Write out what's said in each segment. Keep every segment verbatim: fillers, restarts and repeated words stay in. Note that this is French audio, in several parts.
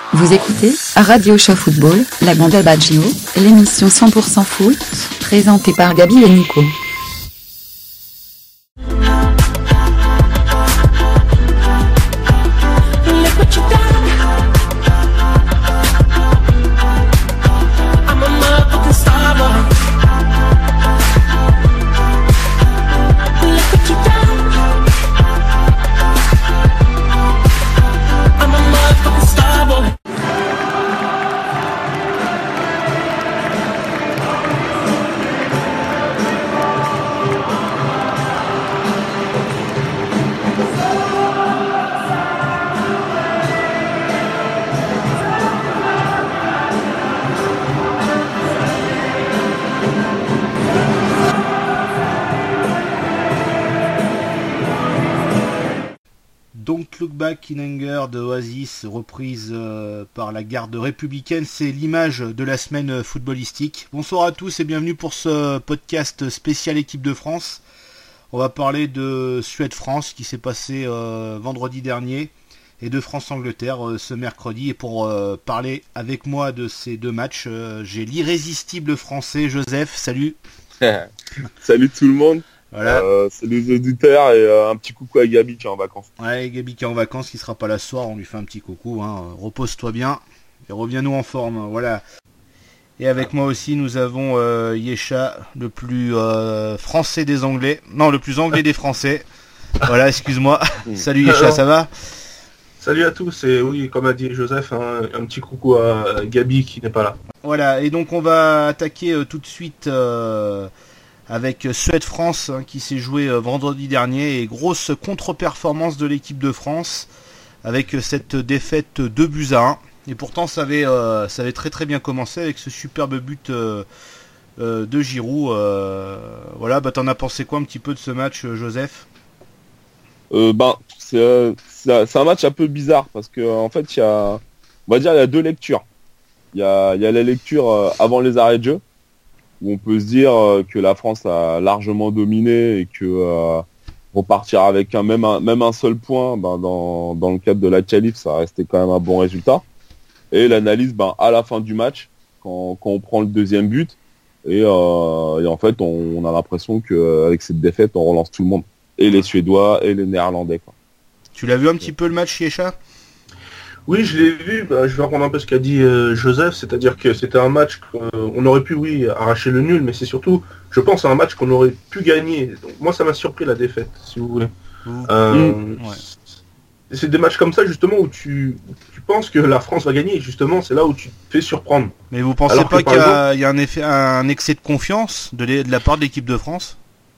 Vous écoutez Radio Show Football, la Banda Baggio, l'émission cent pour cent foot, présentée par Gabi et Nico. Look Back in Anger de Oasis, reprise euh, par la garde républicaine, c'est l'image de la semaine footballistique. Bonsoir à tous et bienvenue pour ce podcast spécial équipe de France. On va parler de Suède-France qui s'est passé euh, vendredi dernier et de France-Angleterre euh, ce mercredi. Et pour euh, parler avec moi de ces deux matchs, euh, j'ai l'irrésistible français Joseph. Salut. Salut tout le monde. Voilà. Euh, salut les auditeurs et euh, un petit coucou à Gabi qui est en vacances. Ouais, Gabi qui est en vacances, qui sera pas là ce soir, on lui fait un petit coucou, hein. Repose-toi bien et reviens-nous en forme, voilà. Et avec moi aussi nous avons euh, Yesha, le plus euh, français des Anglais, non le plus anglais des Français. Voilà, excuse-moi. Salut Yesha, Alors, ça va? Salut à tous et oui, comme a dit Joseph, hein, un petit coucou à Gabi qui n'est pas là. Voilà, et donc on va attaquer euh, tout de suite euh, avec Suède-France hein, qui s'est joué euh, vendredi dernier et grosse contre-performance de l'équipe de France avec euh, cette défaite deux buts à un. Et pourtant ça avait, euh, ça avait très très bien commencé avec ce superbe but euh, euh, de Giroud. Euh, voilà, bah t'en as pensé quoi un petit peu de ce match, euh, Joseph? euh, Ben, c'est, euh, c'est, c'est un match un peu bizarre parce que en fait il y a, on va dire il y a deux lectures. Il y a, il y a la lecture euh, avant les arrêts de jeu, où on peut se dire euh, que la France a largement dominé et que euh, repartir avec un même, un même un seul point ben, dans, dans le cadre de la qualif, ça restait quand même un bon résultat. Et l'analyse ben, à la fin du match, quand, quand on prend le deuxième but, et, euh, et en fait on, on a l'impression qu'avec cette défaite on relance tout le monde, et les Suédois et les Néerlandais, quoi. Tu l'as vu un petit peu le match, Yesha? Oui, je l'ai vu, bah, je vais reprendre un peu ce qu'a dit euh, Joseph, c'est-à-dire que c'était un match qu'on aurait pu, oui, arracher le nul, mais c'est surtout, je pense, un match qu'on aurait pu gagner. Donc, moi, ça m'a surpris la défaite, si vous voulez. Mmh. Euh, Ouais. C'est des matchs comme ça, justement, où tu, tu penses que la France va gagner, et justement, c'est là où tu te fais surprendre. Mais vous pensez Alors pas que, qu'il y par a, il y a un, effet, un excès de confiance de, les- de la part de l'équipe de France?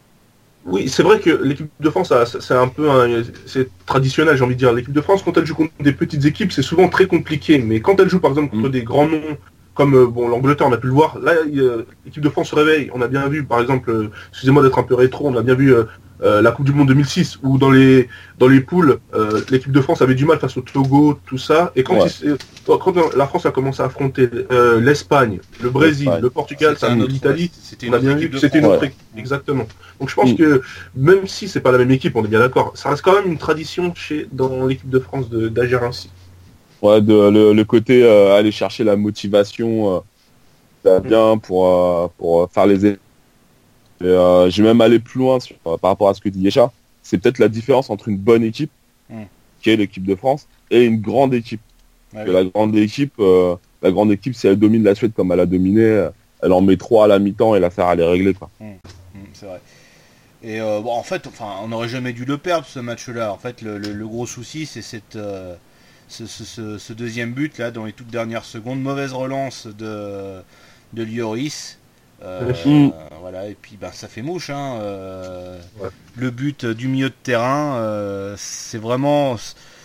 Oui, c'est vrai que l'équipe de France, ça- ça- c'est un peu, un- c'est traditionnel, j'ai envie de dire. L'équipe de France, quand elle joue contre des petites équipes, c'est souvent très compliqué. Mais quand elle joue, par exemple, contre Mm. des grands noms, comme euh, bon l'Angleterre, on a pu le voir. Là, il, euh, l'équipe de France se réveille. On a bien vu, par exemple, euh, excusez-moi d'être un peu rétro, on a bien vu euh, euh, la Coupe du Monde deux mille six, où dans les dans les poules, euh, l'équipe de France avait du mal face au Togo, tout ça. Et quand, Ouais. il s'est- quand la France a commencé à affronter euh, l'Espagne, le Brésil, L'Espagne. le Portugal, C'était un autre- l'Italie, c'était on une a autre bien vu équipe que de c'était une France. autre Ouais. équipe. Exactement. Donc je pense Mm. que même si c'est pas la même équipe, on est bien d'accord, ça reste quand même une tradition chez dans l'équipe de France de, d'agir ainsi. Ouais, de, le, le côté euh, aller chercher la motivation, euh, ça va bien pour, euh, pour faire les é- et, euh, je vais même aller plus loin sur, par rapport à ce que dit Yesha. C'est peut-être la différence entre une bonne équipe, Mm. qui est l'équipe de France, et une grande équipe. Ouais, Que la grande équipe, euh, la grande équipe, si elle domine la Suède comme elle a dominé, euh, elle en met trois à la mi-temps et l'affaire elle est réglée, quoi. Mmh, c'est vrai. Et euh, bon, en fait, enfin, on n'aurait jamais dû le perdre ce match-là. En fait, le, le- le gros souci, c'est cette, euh, ce, ce- ce- ce deuxième but là dans les toutes dernières secondes, mauvaise relance de de Lloris. Euh, Mmh. Voilà, et puis bah, ça fait mouche. Hein, euh, Ouais. Le but du milieu de terrain, euh, c'est vraiment.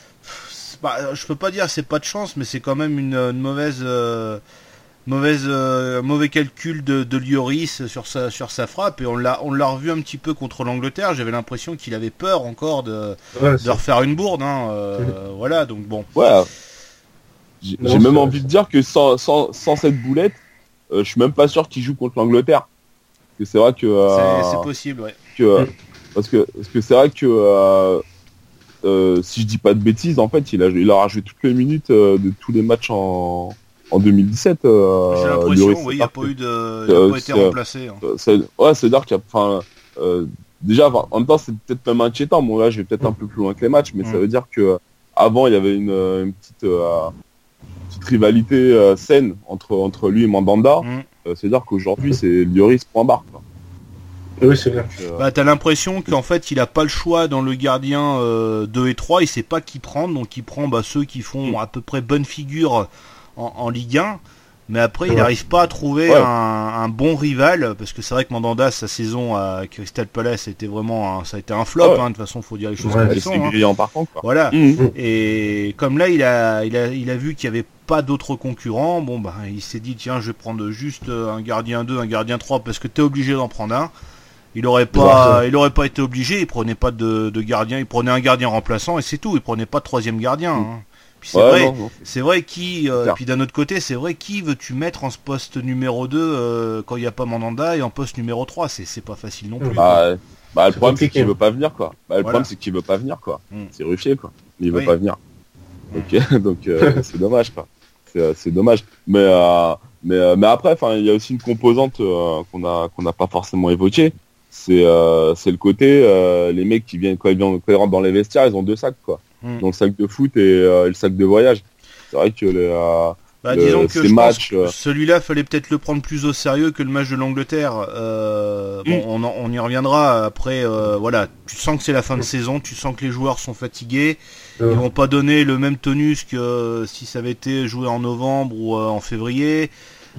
C'est pas, je peux pas dire c'est pas de chance, mais c'est quand même une, une mauvaise. Euh, Mauvaise, euh, mauvais calcul de, de Lloris sur sa, sur sa frappe, et on l'a, on l'a revu un petit peu contre l'Angleterre. J'avais l'impression qu'il avait peur encore de, Ouais, de c'est- refaire une bourde. Hein, euh, Voilà, donc bon. Ouais. J'ai Non, j'ai même c'est- envie de dire que sans, sans, sans cette boulette, euh, je suis même pas sûr qu'il joue contre l'Angleterre. Parce que c'est vrai que, euh, C'est, c'est possible, ouais. que parce que parce que c'est vrai que euh, euh, si je dis pas de bêtises, en fait, il a, il a joué toutes les minutes euh, de tous les matchs en, en deux mille dix-sept. Euh, J'ai l'impression, oui, il n'a pas eu de, il a euh, pas été remplacé. Hein. C'est, ouais, c'est-à-dire qu'il y a, enfin, euh, déjà, en même temps, c'est peut-être même inquiétant. Bon, là, je vais peut-être un peu plus loin que les matchs, mais mmh. ça veut dire que avant, il y avait une, une petite, euh, petite rivalité euh, saine entre entre lui et Mandanda. Mmh. Euh, c'est-à-dire qu'aujourd'hui, c'est Lloris point barre. Quoi. Oui, c'est vrai. Euh... Bah, t'as l'impression qu'en fait, il a pas le choix dans le gardien euh, deux et trois, il sait pas qui prendre, donc il prend bah, ceux qui font à peu près bonne figure en, en Ligue un, mais après, ouais. il n'arrive pas à trouver ouais. un, un bon rival, parce que c'est vrai que Mandanda, sa saison à Crystal Palace, était vraiment un, ça a été un flop, ouais. hein, de toute façon, faut dire les choses ouais, comme elles sont. Hein. Par contre, quoi. Voilà. Mmh. Et comme là, il a, il a, il a vu qu'il y avait pas d'autres concurrents, bon bah, il s'est dit, tiens, je vais prendre juste un gardien deux, un gardien trois, parce que t'es obligé d'en prendre un. Il aurait pas, il aurait pas été obligé. Il prenait pas de, de gardien. Il prenait un gardien remplaçant et c'est tout. Il prenait pas de troisième gardien. Hein. Puis c'est ouais, vrai, non, non. c'est vrai qui. Euh, puis d'un autre côté, c'est vrai qui veux-tu mettre en ce poste numéro deux euh, quand il n'y a pas Mandanda et en poste numéro trois, c'est c'est pas facile non plus. Bah, bah le c'est problème c'est qu'il veut pas venir quoi. Bah, le voilà. problème c'est qu'il veut pas venir quoi. Mm. C'est Ruffier quoi. Il veut oui. pas venir. Ok, mm. donc euh, c'est dommage quoi. C'est, c'est dommage. Mais euh, mais euh, mais après, enfin, il y a aussi une composante euh, qu'on a qu'on n'a pas forcément évoquée. C'est euh, c'est le côté euh, les mecs qui viennent quand ils, viennent, quand ils rentrent dans les vestiaires, ils ont deux sacs quoi. Mm. Donc le sac de foot et, euh, et le sac de voyage. C'est vrai que les euh, bah, le, disons que je matchs, pense que celui-là fallait peut-être le prendre plus au sérieux que le match de l'Angleterre. Euh, mm. Bon, on, on y reviendra après. Euh, voilà, tu sens que c'est la fin de saison, tu sens que les joueurs sont fatigués. Mm. Ils vont pas donner le même tonus que euh, si ça avait été joué en novembre ou euh, en février.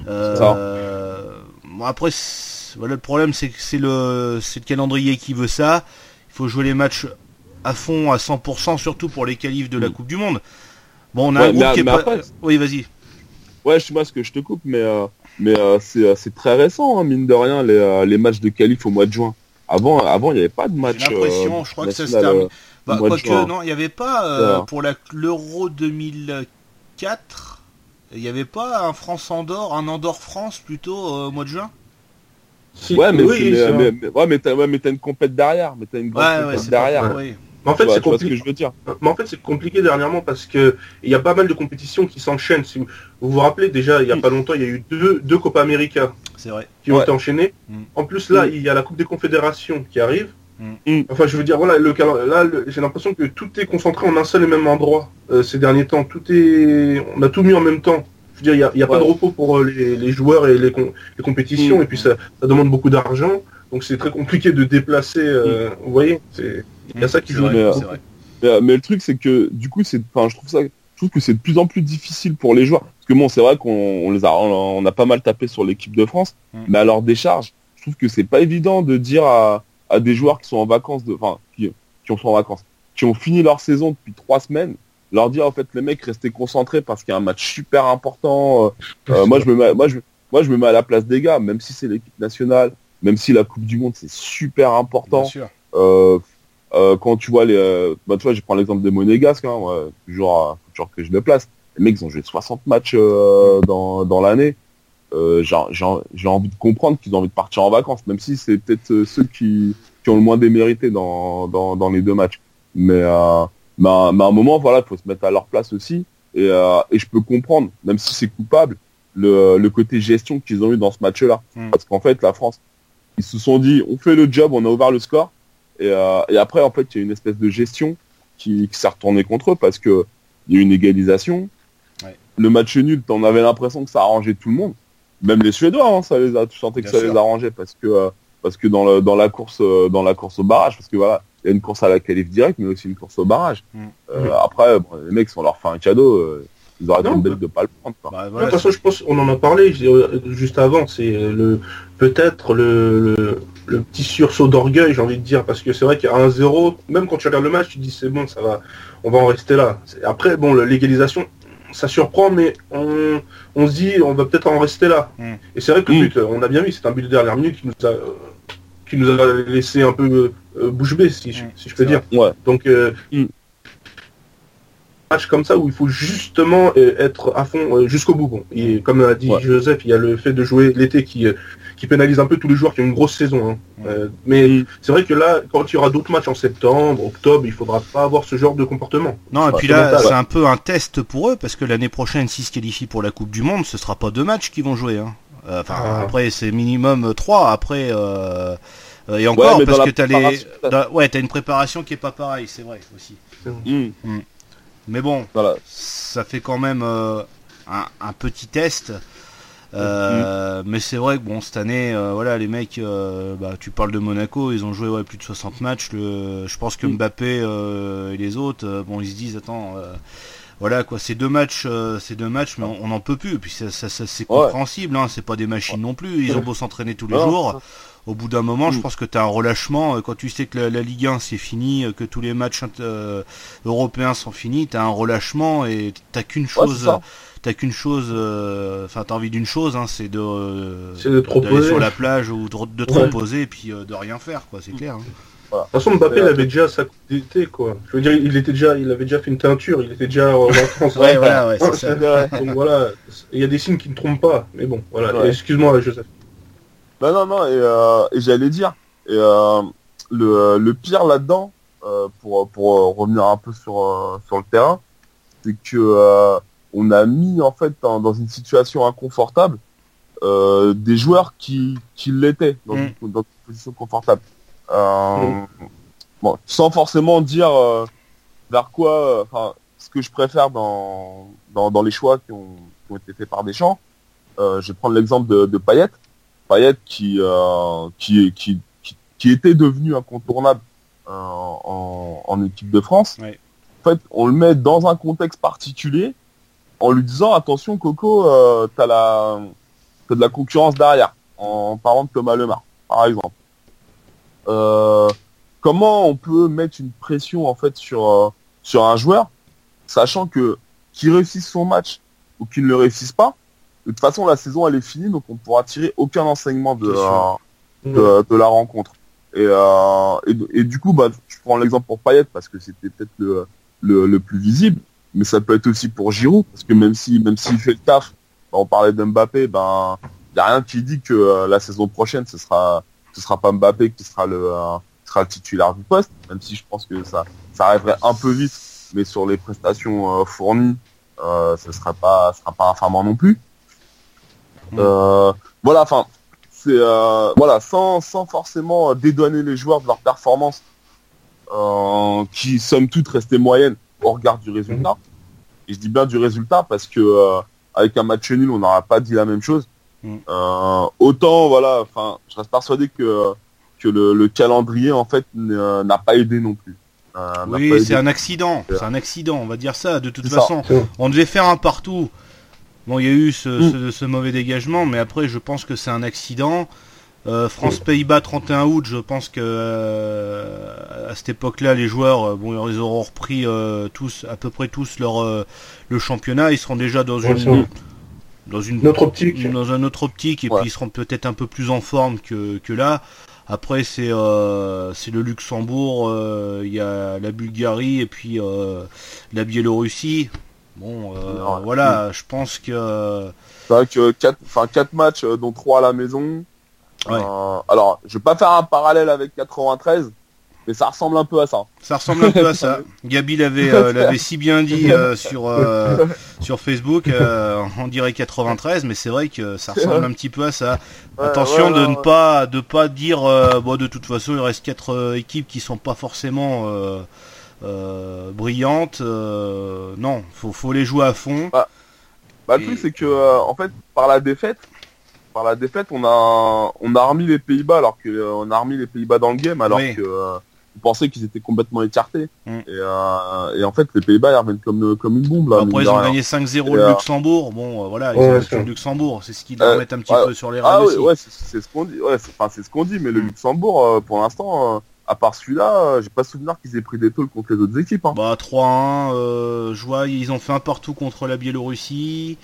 Euh, bon, après. Voilà, le problème c'est que c'est le, c'est le calendrier qui veut ça. Il faut jouer les matchs à fond, à cent pour cent, surtout pour les qualifs de la Coupe du Monde. Bon, on a ouais, un groupe mais, qui est pas... Après, oui, vas-y. Ouais, je sais pas ce que je te coupe, mais, euh, mais euh, c'est, c'est très récent, hein, mine de rien, les, euh, les matchs de qualif au mois de juin. Avant, avant il n'y avait pas de match. J'ai l'impression, euh, je crois que ça se termine. Bah, quoique, non, il n'y avait pas, euh, ouais. pour la, l'Euro deux mille quatre, il n'y avait pas un France-Andorre, un Andorre-France plutôt euh, au mois de juin. Si, ouais, mais, oui, mais, mais, mais, ouais, mais, t'as, ouais, mais t'as une compète derrière, mais t'as une grande ouais, compète ouais, derrière. Pas, oui. Mais en fait, vois, c'est compliqué. Ce que je veux dire. Mais en fait, c'est compliqué dernièrement parce que il y a pas mal de compétitions qui s'enchaînent. Si vous vous, vous rappelez déjà, il y a mm. pas longtemps, il y a eu deux, deux Copa América c'est vrai. qui ont ouais. été enchaînées. Mm. En plus, là, mm. il y a la Coupe des Confédérations qui arrive. Mm. Enfin, je veux dire, voilà, le, là, le, j'ai l'impression que tout est concentré en un seul et même endroit euh, ces derniers temps. Tout est, on a tout mis en même temps. Je veux dire, il n'y a, y a ouais. pas de repos pour les, les joueurs et les, com- les compétitions, mm. et puis ça, ça demande beaucoup d'argent, donc c'est très compliqué de déplacer. Euh, mm. Vous voyez, c'est il y a ça qui c'est joue. Vrai, mais, c'est vrai. Mais, mais le truc, c'est que du coup, c'est, enfin, je trouve ça, je trouve que c'est de plus en plus difficile pour les joueurs, parce que bon, c'est vrai qu'on on les a, on a pas mal tapé sur l'équipe de France, mm. mais à leur décharge, je trouve que c'est pas évident de dire à, à des joueurs qui sont en vacances, de, enfin, qui, qui sont en vacances, qui ont fini leur saison depuis trois semaines. Leur dire en fait les mecs restez concentrés parce qu'il y a un match super important. Euh, moi je me mets, moi je, moi je me mets à la place des gars, même si c'est l'équipe nationale, même si la Coupe du Monde c'est super important. Bien sûr. Euh, euh, quand tu vois les, euh, bah tu vois, je prends l'exemple des Monégasques, hein, ouais, toujours, toujours que je le place. Les mecs ils ont joué soixante matchs euh, dans dans l'année. Euh, j'ai, j'ai, j'ai envie de comprendre qu'ils ont envie de partir en vacances, même si c'est peut-être ceux qui qui ont le moins démérité dans dans dans les deux matchs. Mais euh, Mais à, mais à un moment, voilà, il faut se mettre à leur place aussi. Et, euh, et je peux comprendre, même si c'est coupable, le, le côté gestion qu'ils ont eu dans ce match-là. Mm. Parce qu'en fait, la France, ils se sont dit, on fait le job, on a ouvert le score. Et, euh, et après, en fait, il y a une espèce de gestion qui, qui s'est retournée contre eux parce que il y a eu une égalisation. Ouais. Le match nul, t'en avais l'impression que ça arrangeait tout le monde. Même les Suédois, hein, ça les a, tu sentais que Bien ça sûr. les arrangeait parce que, euh, parce que dans, le, dans la course, euh, dans la course au barrage, parce que voilà, il y a une course à la qualif directe, mais aussi une course au barrage. Mmh. Euh, mmh. Après, bon, les mecs, si on leur fait un cadeau, euh, ils auraient été bêtes de pas le prendre. Bah, voilà, de toute façon, je pense, on en a parlé juste avant, c'est le peut-être le, le, le petit sursaut d'orgueil, j'ai envie de dire, parce que c'est vrai qu'à un zéro, même quand tu regardes le match, tu te dis c'est bon, ça va, on va en rester là. Après, bon, l'égalisation, ça surprend, mais on, on se dit, on va peut-être en rester là. Mmh. Et c'est vrai que le but, on a bien vu, c'est un but de dernière minute qui nous a, qui nous a laissé un peu euh, bouche bée, si, mmh, si je peux dire. Ouais. Donc, euh, mmh. match comme ça où il faut justement euh, être à fond euh, jusqu'au bout. Bon. Et comme a dit ouais. Joseph, il y a le fait de jouer l'été qui, euh, qui pénalise un peu tous les joueurs qui ont une grosse saison. Hein. Ouais. Euh, mais c'est vrai que là, quand il y aura d'autres matchs en septembre, octobre, il faudra pas avoir ce genre de comportement. Non, et Enfin, puis c'est là, mental, c'est ouais. un peu un test pour eux, parce que l'année prochaine, s'ils se qualifient pour la Coupe du Monde, ce sera pas deux matchs qu'ils vont jouer. Hein. Euh, Enfin, Ah. après, c'est minimum trois. Après, euh, euh, et encore, Ouais, mais parce dans que la t'as les, préparation, peut-être. dans- ouais, t'as une préparation qui est pas pareille, c'est vrai aussi. Mmh. Mais bon, Voilà. ça fait quand même euh, un, un petit test. Euh, mais c'est vrai que bon, cette année, euh, voilà, les mecs, euh, bah, tu parles de Monaco, ils ont joué ouais, plus de soixante matchs. Le, je pense que Mm. Mbappé euh, et les autres, euh, bon, ils se disent, attends, euh, voilà quoi, ces deux matchs, euh, ces deux matchs, mais on n'en peut plus. Et puis ça, ça, ça, c'est Ouais. compréhensible, hein, c'est pas des machines non plus. Ils ont beau s'entraîner tous les Non, jours. Au bout d'un moment, je Mm. pense que tu as un relâchement. euh, Quand tu sais que la, la Ligue un c'est fini, euh, que tous les matchs euh, européens sont finis, tu as un relâchement et t'as qu'une Ouais, chose, c'est ça. t'as qu'une chose, euh, enfin t'as envie d'une chose, hein, c'est de, euh, C'est de te d'aller reposer. sur la plage ou de, de te Ouais. reposer et puis euh, de rien faire, quoi. C'est clair. Hein. De toute façon, Mbappé, Ouais. il avait déjà sa coupe d'été, quoi. Je veux dire, il était déjà, il avait déjà fait une teinture, il était déjà en vacances. Ouais, voilà, ouais, c'est Hein, ça. Donc voilà, il y a des signes qui ne trompent pas. Mais bon, voilà. Ouais. Et excuse-moi, Joseph. Non, non, non, et, euh, et j'allais dire, et, euh, le, le pire là-dedans, euh, pour, pour euh, revenir un peu sur, euh, sur le terrain, c'est que euh, on a mis en fait dans, dans une situation inconfortable euh, des joueurs qui, qui l'étaient dans, Mm. une, dans une position confortable. Euh, bon, sans forcément dire euh, vers quoi, enfin, ce que je préfère dans, dans, dans les choix qui ont, qui ont été faits par Deschamps. Euh, je vais prendre l'exemple de, de Payet. Payet qui, euh, qui, qui, qui, qui était devenu incontournable euh, en, en équipe de France. Ouais. En fait, on le met dans un contexte particulier en lui disant attention Coco, euh, t'as la t'as de la concurrence derrière, en parlant de Thomas Lemar, par exemple. Euh, comment on peut mettre une pression en fait sur euh, sur un joueur, sachant que qu'il réussisse son match ou qu'il ne le réussisse pas, de toute façon la saison elle est finie, donc on ne pourra tirer aucun enseignement de, C'est sûr. euh, de, de la rencontre. Et, euh, et, et du coup, bah, je prends l'exemple pour Payet parce que c'était peut-être le, le, le plus visible, mais ça peut être aussi pour Giroud, parce que même si même s'il fait le taf, bah, on parlait d'Mbappé, ben il y a rien qui dit que euh, la saison prochaine ce sera ce sera pas Mbappé qui sera le euh, qui sera le titulaire du poste, même si je pense que ça ça arriverait un peu vite, mais sur les prestations euh, fournies, euh, ce sera pas ce sera pas infamant non plus. Mm. Euh, voilà, enfin c'est euh, voilà sans sans forcément dédouaner les joueurs de leur performance euh, qui somme toute restaient moyennes au regard du résultat. Et je dis bien du résultat parce que euh, avec un match nul on n'aura pas dit la même chose. Mm. Euh, autant voilà, enfin je reste persuadé que que le, le calendrier en fait n'a n'a pas aidé non plus. Euh, n'a pas Oui, aidé. c'est un accident, c'est un accident, on va dire ça. De toute C'est ça. façon, C'est bon. on devait faire un partout. Bon, il y a eu ce, Mm. ce, ce mauvais dégagement, mais après, je pense que c'est un accident. Euh, France-Pays-Bas, trente et un août, je pense que euh, à cette époque-là, les joueurs, euh, bon, ils auront repris euh, tous, à peu près tous leur euh, le championnat. Ils seront déjà dans Ouais, une c'est vrai. dans une Notre optique. dans un autre optique et Ouais. puis ils seront peut-être un peu plus en forme que, que là. Après c'est euh, c'est le Luxembourg, euh, il y a la Bulgarie et puis euh, la Biélorussie. Bon, euh, Ouais. voilà, je pense que C'est vrai que quatre, enfin quatre matchs, euh, dont trois à la maison. Ouais. Euh, alors, je vais pas faire un parallèle avec quatre-vingt-treize, mais ça ressemble un peu à ça. ça ressemble un peu à ça. Gabi l'avait euh, l'avait si bien dit euh, sur euh, sur Facebook, euh, on dirait quatre-vingt-treize, mais c'est vrai que ça ressemble un petit peu à ça. Ouais, Attention ouais, de ouais, ne ouais. pas de pas dire euh, bon de toute façon il reste quatre euh, équipes qui sont pas forcément euh, euh, brillantes. Euh, non, faut faut les jouer à fond. Bah, le Et- truc, c'est que, euh, en fait, par la défaite, par la défaite, on a, on a remis les Pays-Bas, alors que, euh, on a remis les Pays-Bas dans le game, alors Oui. que, euh, on pensait qu'ils étaient complètement écartés. Mm. Et, euh, et en fait, les Pays-Bas, ils reviennent comme, comme une bombe, là. Après mine ils de ont rien. gagné cinq zéro Et, le euh, Luxembourg. Bon euh, voilà, ils Ouais, ont battu c'est- le Luxembourg, c'est ce qui leur Euh, met un petit ouais. peu sur les rails Ah aussi. oui, ouais, c'est c'est ce qu'on dit. Ouais, c'est, enfin, c'est ce qu'on dit, mais le Mm. Luxembourg, euh, pour l'instant, euh, à part celui-là, euh, j'ai pas souvenir qu'ils aient pris des tôles contre les autres équipes. Hein. Bah trois un, euh, je vois, ils ont fait un partout contre la Biélorussie.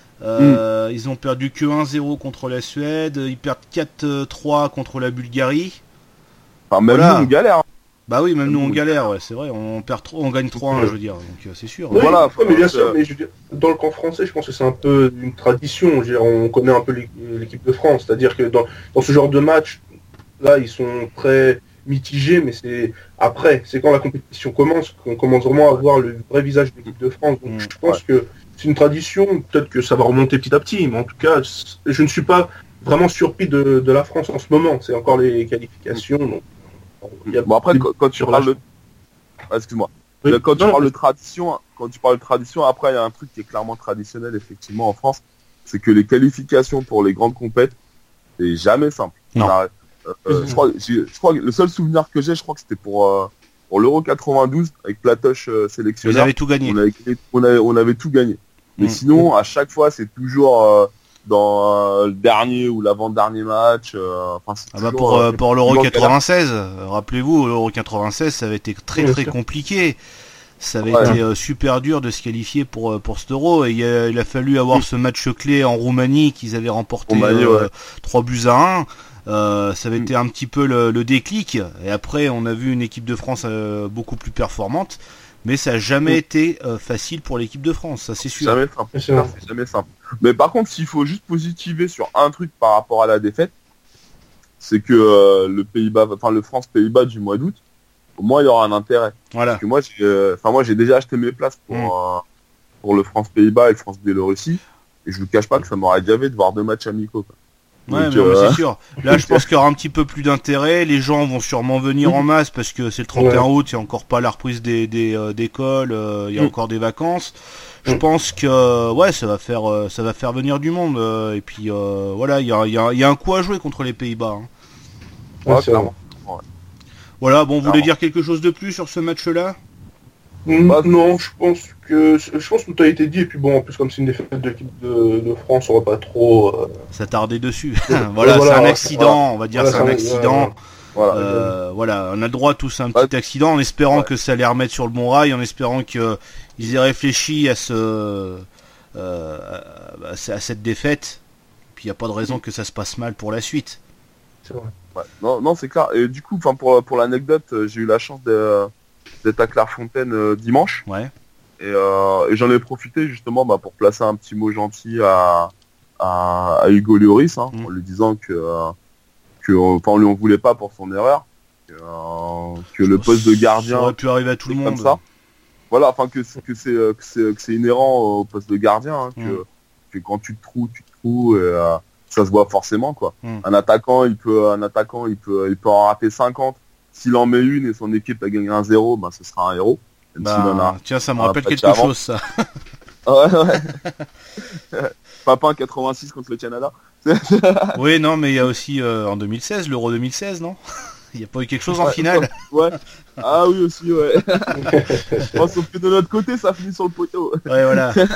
Euh, Ils ont perdu que un zéro contre la Suède. Ils perdent quatre trois contre la Bulgarie. Enfin, même Voilà. nous, on galère. hein. Bah oui, même nous on Oui. galère, ouais, c'est vrai. On perd trop, on gagne trois un, je veux dire. Donc euh, c'est sûr. Oui, Voilà, ouais, mais bien faut- sûr, mais je veux dire, dans le camp français, je pense que c'est un peu une tradition. Je veux dire, on connaît un peu les, l'équipe de France. C'est-à-dire que dans, dans ce genre de match, là, ils sont très mitigés, mais c'est après, c'est quand la compétition commence qu'on commence vraiment à voir le vrai visage de l'équipe de France. Donc, mmh, je pense ouais. que c'est une tradition, peut-être que ça va remonter petit à petit, mais en tout cas, je ne suis pas vraiment surpris de, de la France en ce moment. C'est encore les qualifications. Donc, il y a bon, après, quand, quand tu parles de... Ah, excuse-moi. Oui. Quand tu non, parles mais... de tradition, quand tu parles de tradition, après, il y a un truc qui est clairement traditionnel, effectivement, en France, c'est que les qualifications pour les grandes compètes, c'est jamais simple. Non. Euh, euh, je, crois, je crois que le seul souvenir que j'ai, je crois que c'était pour, euh, pour l'Euro quatre-vingt-douze, avec Platoche euh, sélectionneur. Vous avez tout gagné. On avait, on avait, on avait tout gagné. Mais mmh. sinon, à chaque fois, c'est toujours euh, dans euh, le dernier ou l'avant-dernier match. Euh, enfin, c'est ah bah toujours, pour, euh, pour l'Euro quatre-vingt-seize, rappelez-vous, l'Euro quatre-vingt-seize, ça avait été très très compliqué. Ça avait ouais. été euh, super dur de se qualifier pour pour cet Euro et il a, il a fallu avoir mmh. ce match clé en Roumanie qu'ils avaient remporté Roumanie, euh, ouais. trois buts à un. Euh, ça avait mmh. été un petit peu le, le déclic et après on a vu une équipe de France euh, beaucoup plus performante, mais ça n'a jamais mmh. été euh, facile pour l'équipe de France, ça c'est sûr. Jamais simple. C'est non, c'est jamais simple. Mais par contre, s'il faut juste positiver sur un truc par rapport à la défaite, c'est que euh, le Pays-Bas, enfin le France-Pays-Bas du mois d'août, au moins il y aura un intérêt. Voilà. Parce que moi, j'ai, euh, enfin moi j'ai déjà acheté mes places pour mmh. euh, pour le France-Pays-Bas et le France-Biélorussie, et je vous cache pas que ça m'aurait gavé de voir deux matchs amicaux, quoi. Ouais, donc, mais euh... c'est sûr. Là, je pense qu'il y aura un petit peu plus d'intérêt. Les gens vont sûrement venir mmh. en masse parce que c'est le trente et un ouais. août, il n'y a encore pas la reprise des, des euh, d'écoles, euh, il y a mmh. encore des vacances. Je mmh. pense que ouais, ça va faire euh, ça va faire venir du monde. Euh, et puis euh, voilà, il y a, y, a, y a un coup à jouer contre les Pays-Bas. Hein. Ouais, clairement. Ouais. Voilà, bon, vous voulez dire quelque chose de plus sur ce match-là? Mmh, bah, non, je pense que je pense que tout a été dit et puis bon, en plus comme c'est une défaite de l'équipe de, de France, on va pas trop euh... s'attarder dessus. voilà, voilà, c'est un accident, voilà. on va dire voilà, c'est un accident. Voilà, euh, voilà, on a le droit tous à un petit accident en espérant ouais. que ça allait remettre sur le bon rail, en espérant que ils aient réfléchi à ce euh, à, à cette défaite. Puis il y a pas de raison que ça se passe mal pour la suite. C'est vrai. Ouais. Non, non, c'est clair. Et du coup, enfin pour pour l'anecdote, j'ai eu la chance de d'être à Clairefontaine euh, dimanche. Ouais. Et, euh, et j'en ai profité justement bah, pour placer un petit mot gentil à, à, à Hugo Lloris, hein, mmh. en lui disant que, euh, que enfin, on lui en voulait pas pour son erreur, que, euh, que le poste de gardien ça aurait pu arriver à tout le monde. Comme ça. Voilà, enfin que, que c'est que c'est que c'est inhérent au poste de gardien, hein, que, mmh. que quand tu te trouves, tu te trouves, et, euh, ça se voit forcément quoi. Mmh. Un attaquant, il peut, un attaquant, il peut, il peut en rater cinquante. S'il en met une et son équipe a gagné un zéro, bah, ce sera un héros. Bah, tiens, ça me rappelle quelque avant. chose, ça. ouais, ouais. Papin quatre-vingt-six contre le Canada. oui, non, mais il y a aussi euh, en deux mille seize, l'Euro deux mille seize, non? Il n'y a pas eu quelque chose en ouais, finale? Ouais. Ah oui, aussi, ouais. Bon, sauf que de notre côté, ça finit sur le poteau. Ouais, voilà. C'est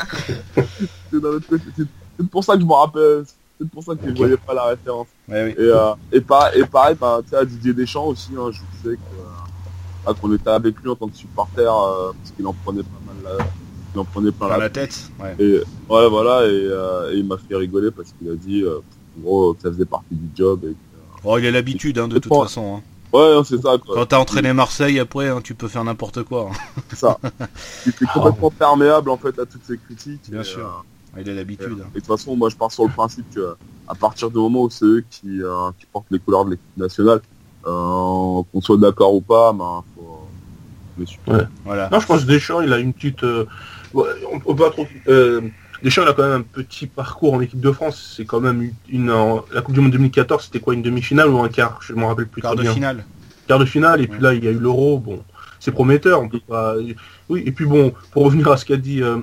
de notre côté. C'est pour ça que je me rappelle. C'est pour ça que okay. je voyais pas la référence. Ouais, oui. Et, euh, et, par, et pareil, bah, tu sais, à Didier Deschamps aussi, hein, je sais que, euh, qu'on était avec lui en tant que supporter, euh, parce qu'il en prenait pas mal la, il en prenait plein la, la, la tête. Ouais. Et, ouais, voilà, et, euh, et il m'a fait rigoler parce qu'il a dit, euh, en gros, que ça faisait partie du job. Et que, euh, oh, il a l'habitude, hein, de toute pas... façon. Hein. Ouais, non, c'est ça, quoi. Quand t'as entraîné Marseille, après, hein, tu peux faire n'importe quoi. Hein. C'est ça. Il était complètement perméable, en fait, à toutes ces critiques. Bien et, sûr. Euh, il a l'habitude. Et, et de toute façon, moi, je pars sur le principe que, à partir du moment où c'est eux qui, euh, qui portent les couleurs de l'équipe nationale, euh, qu'on soit d'accord ou pas, ben, faut, ouais. Voilà. Non, je pense que Deschamps, il a une petite, euh, ouais, on peut pas trop, euh, Deschamps, il a quand même un petit parcours en équipe de France. C'est quand même une, une en, la Coupe du Monde deux mille quatorze, c'était quoi, une demi-finale ou un quart? Je me rappelle plus quart très de bien. finale. Quart de finale, et puis ouais. là, il y a eu l'Euro. Bon, c'est prometteur. On peut pas. Oui, et puis bon, pour revenir à ce qu'a dit euh,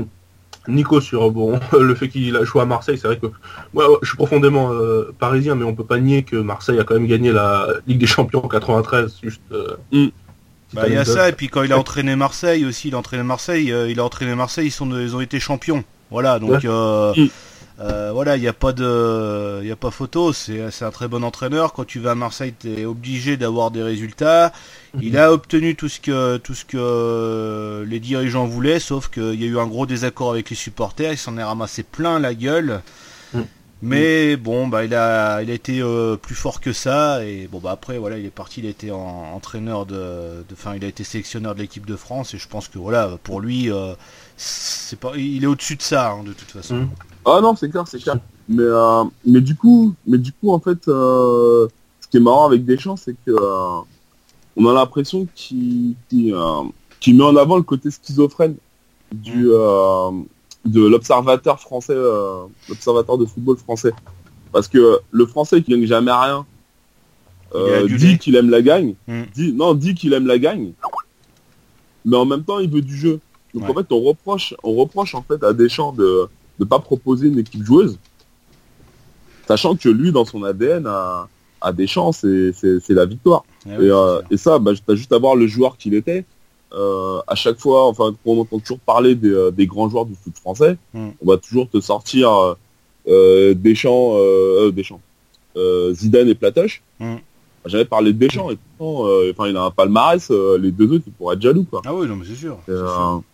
Nico sur bon le fait qu'il a joué à Marseille, c'est vrai que moi, je suis profondément euh, parisien, mais on peut pas nier que Marseille a quand même gagné la Ligue des Champions en quatre-vingt-treize. Juste. Euh, mm. Bah, il y a ça, et puis quand il a entraîné Marseille aussi, il a entraîné Marseille, euh, il a entraîné Marseille, ils sont, ils ont été champions. Voilà, donc ouais. euh, mm. euh, voilà, il n'y a pas de, il y a pas photo. C'est, c'est un très bon entraîneur. Quand tu vas à Marseille, t'es obligé d'avoir des résultats. Mm-hmm. Il a obtenu tout ce que, tout ce que les dirigeants voulaient, sauf qu'il y a eu un gros désaccord avec les supporters. Il s'en est ramassé plein la gueule. Mm. Mais bon, bah il a, il a été euh, plus fort que ça, et bon bah après voilà, il est parti, il a été en, entraîneur de, enfin il a été sélectionneur de l'équipe de France, et je pense que voilà, pour lui, euh, c'est pas, il est au-dessus de ça, hein, de toute façon. Mmh. Ah non, c'est clair, c'est clair. Mais, euh, mais du coup, mais du coup, en fait, euh, ce qui est marrant avec Deschamps, c'est que euh, on a l'impression qu'il, qu'il, euh, qu'il met en avant le côté schizophrène du euh, de l'observateur français, euh, l'observateur de football français. Parce que le français qui gagne jamais rien euh, dit qu'il aime la gagne, mmh. dit non, dit qu'il aime la gagne, mais en même temps il veut du jeu. Donc ouais. en fait, on reproche, on reproche en fait à Deschamps de ne pas proposer une équipe joueuse. Sachant que lui, dans son A D N, à, à Deschamps, c'est, c'est, c'est la victoire. Ah oui, et, euh, et ça, bah, t'as juste à voir le joueur qu'il était. Euh, à chaque fois, enfin, on entend toujours parler des, euh, des grands joueurs du foot français. Mm. On va toujours te sortir euh, Deschamps, euh, Deschamps, euh, Zidane et Platoche. Mm. J'avais parlé de Deschamps et pourtant, euh, enfin, il a un palmarès. Euh, les deux autres, ils pourraient être jaloux, quoi. Ah oui, non, mais c'est sûr. Et, c'est euh, sûr.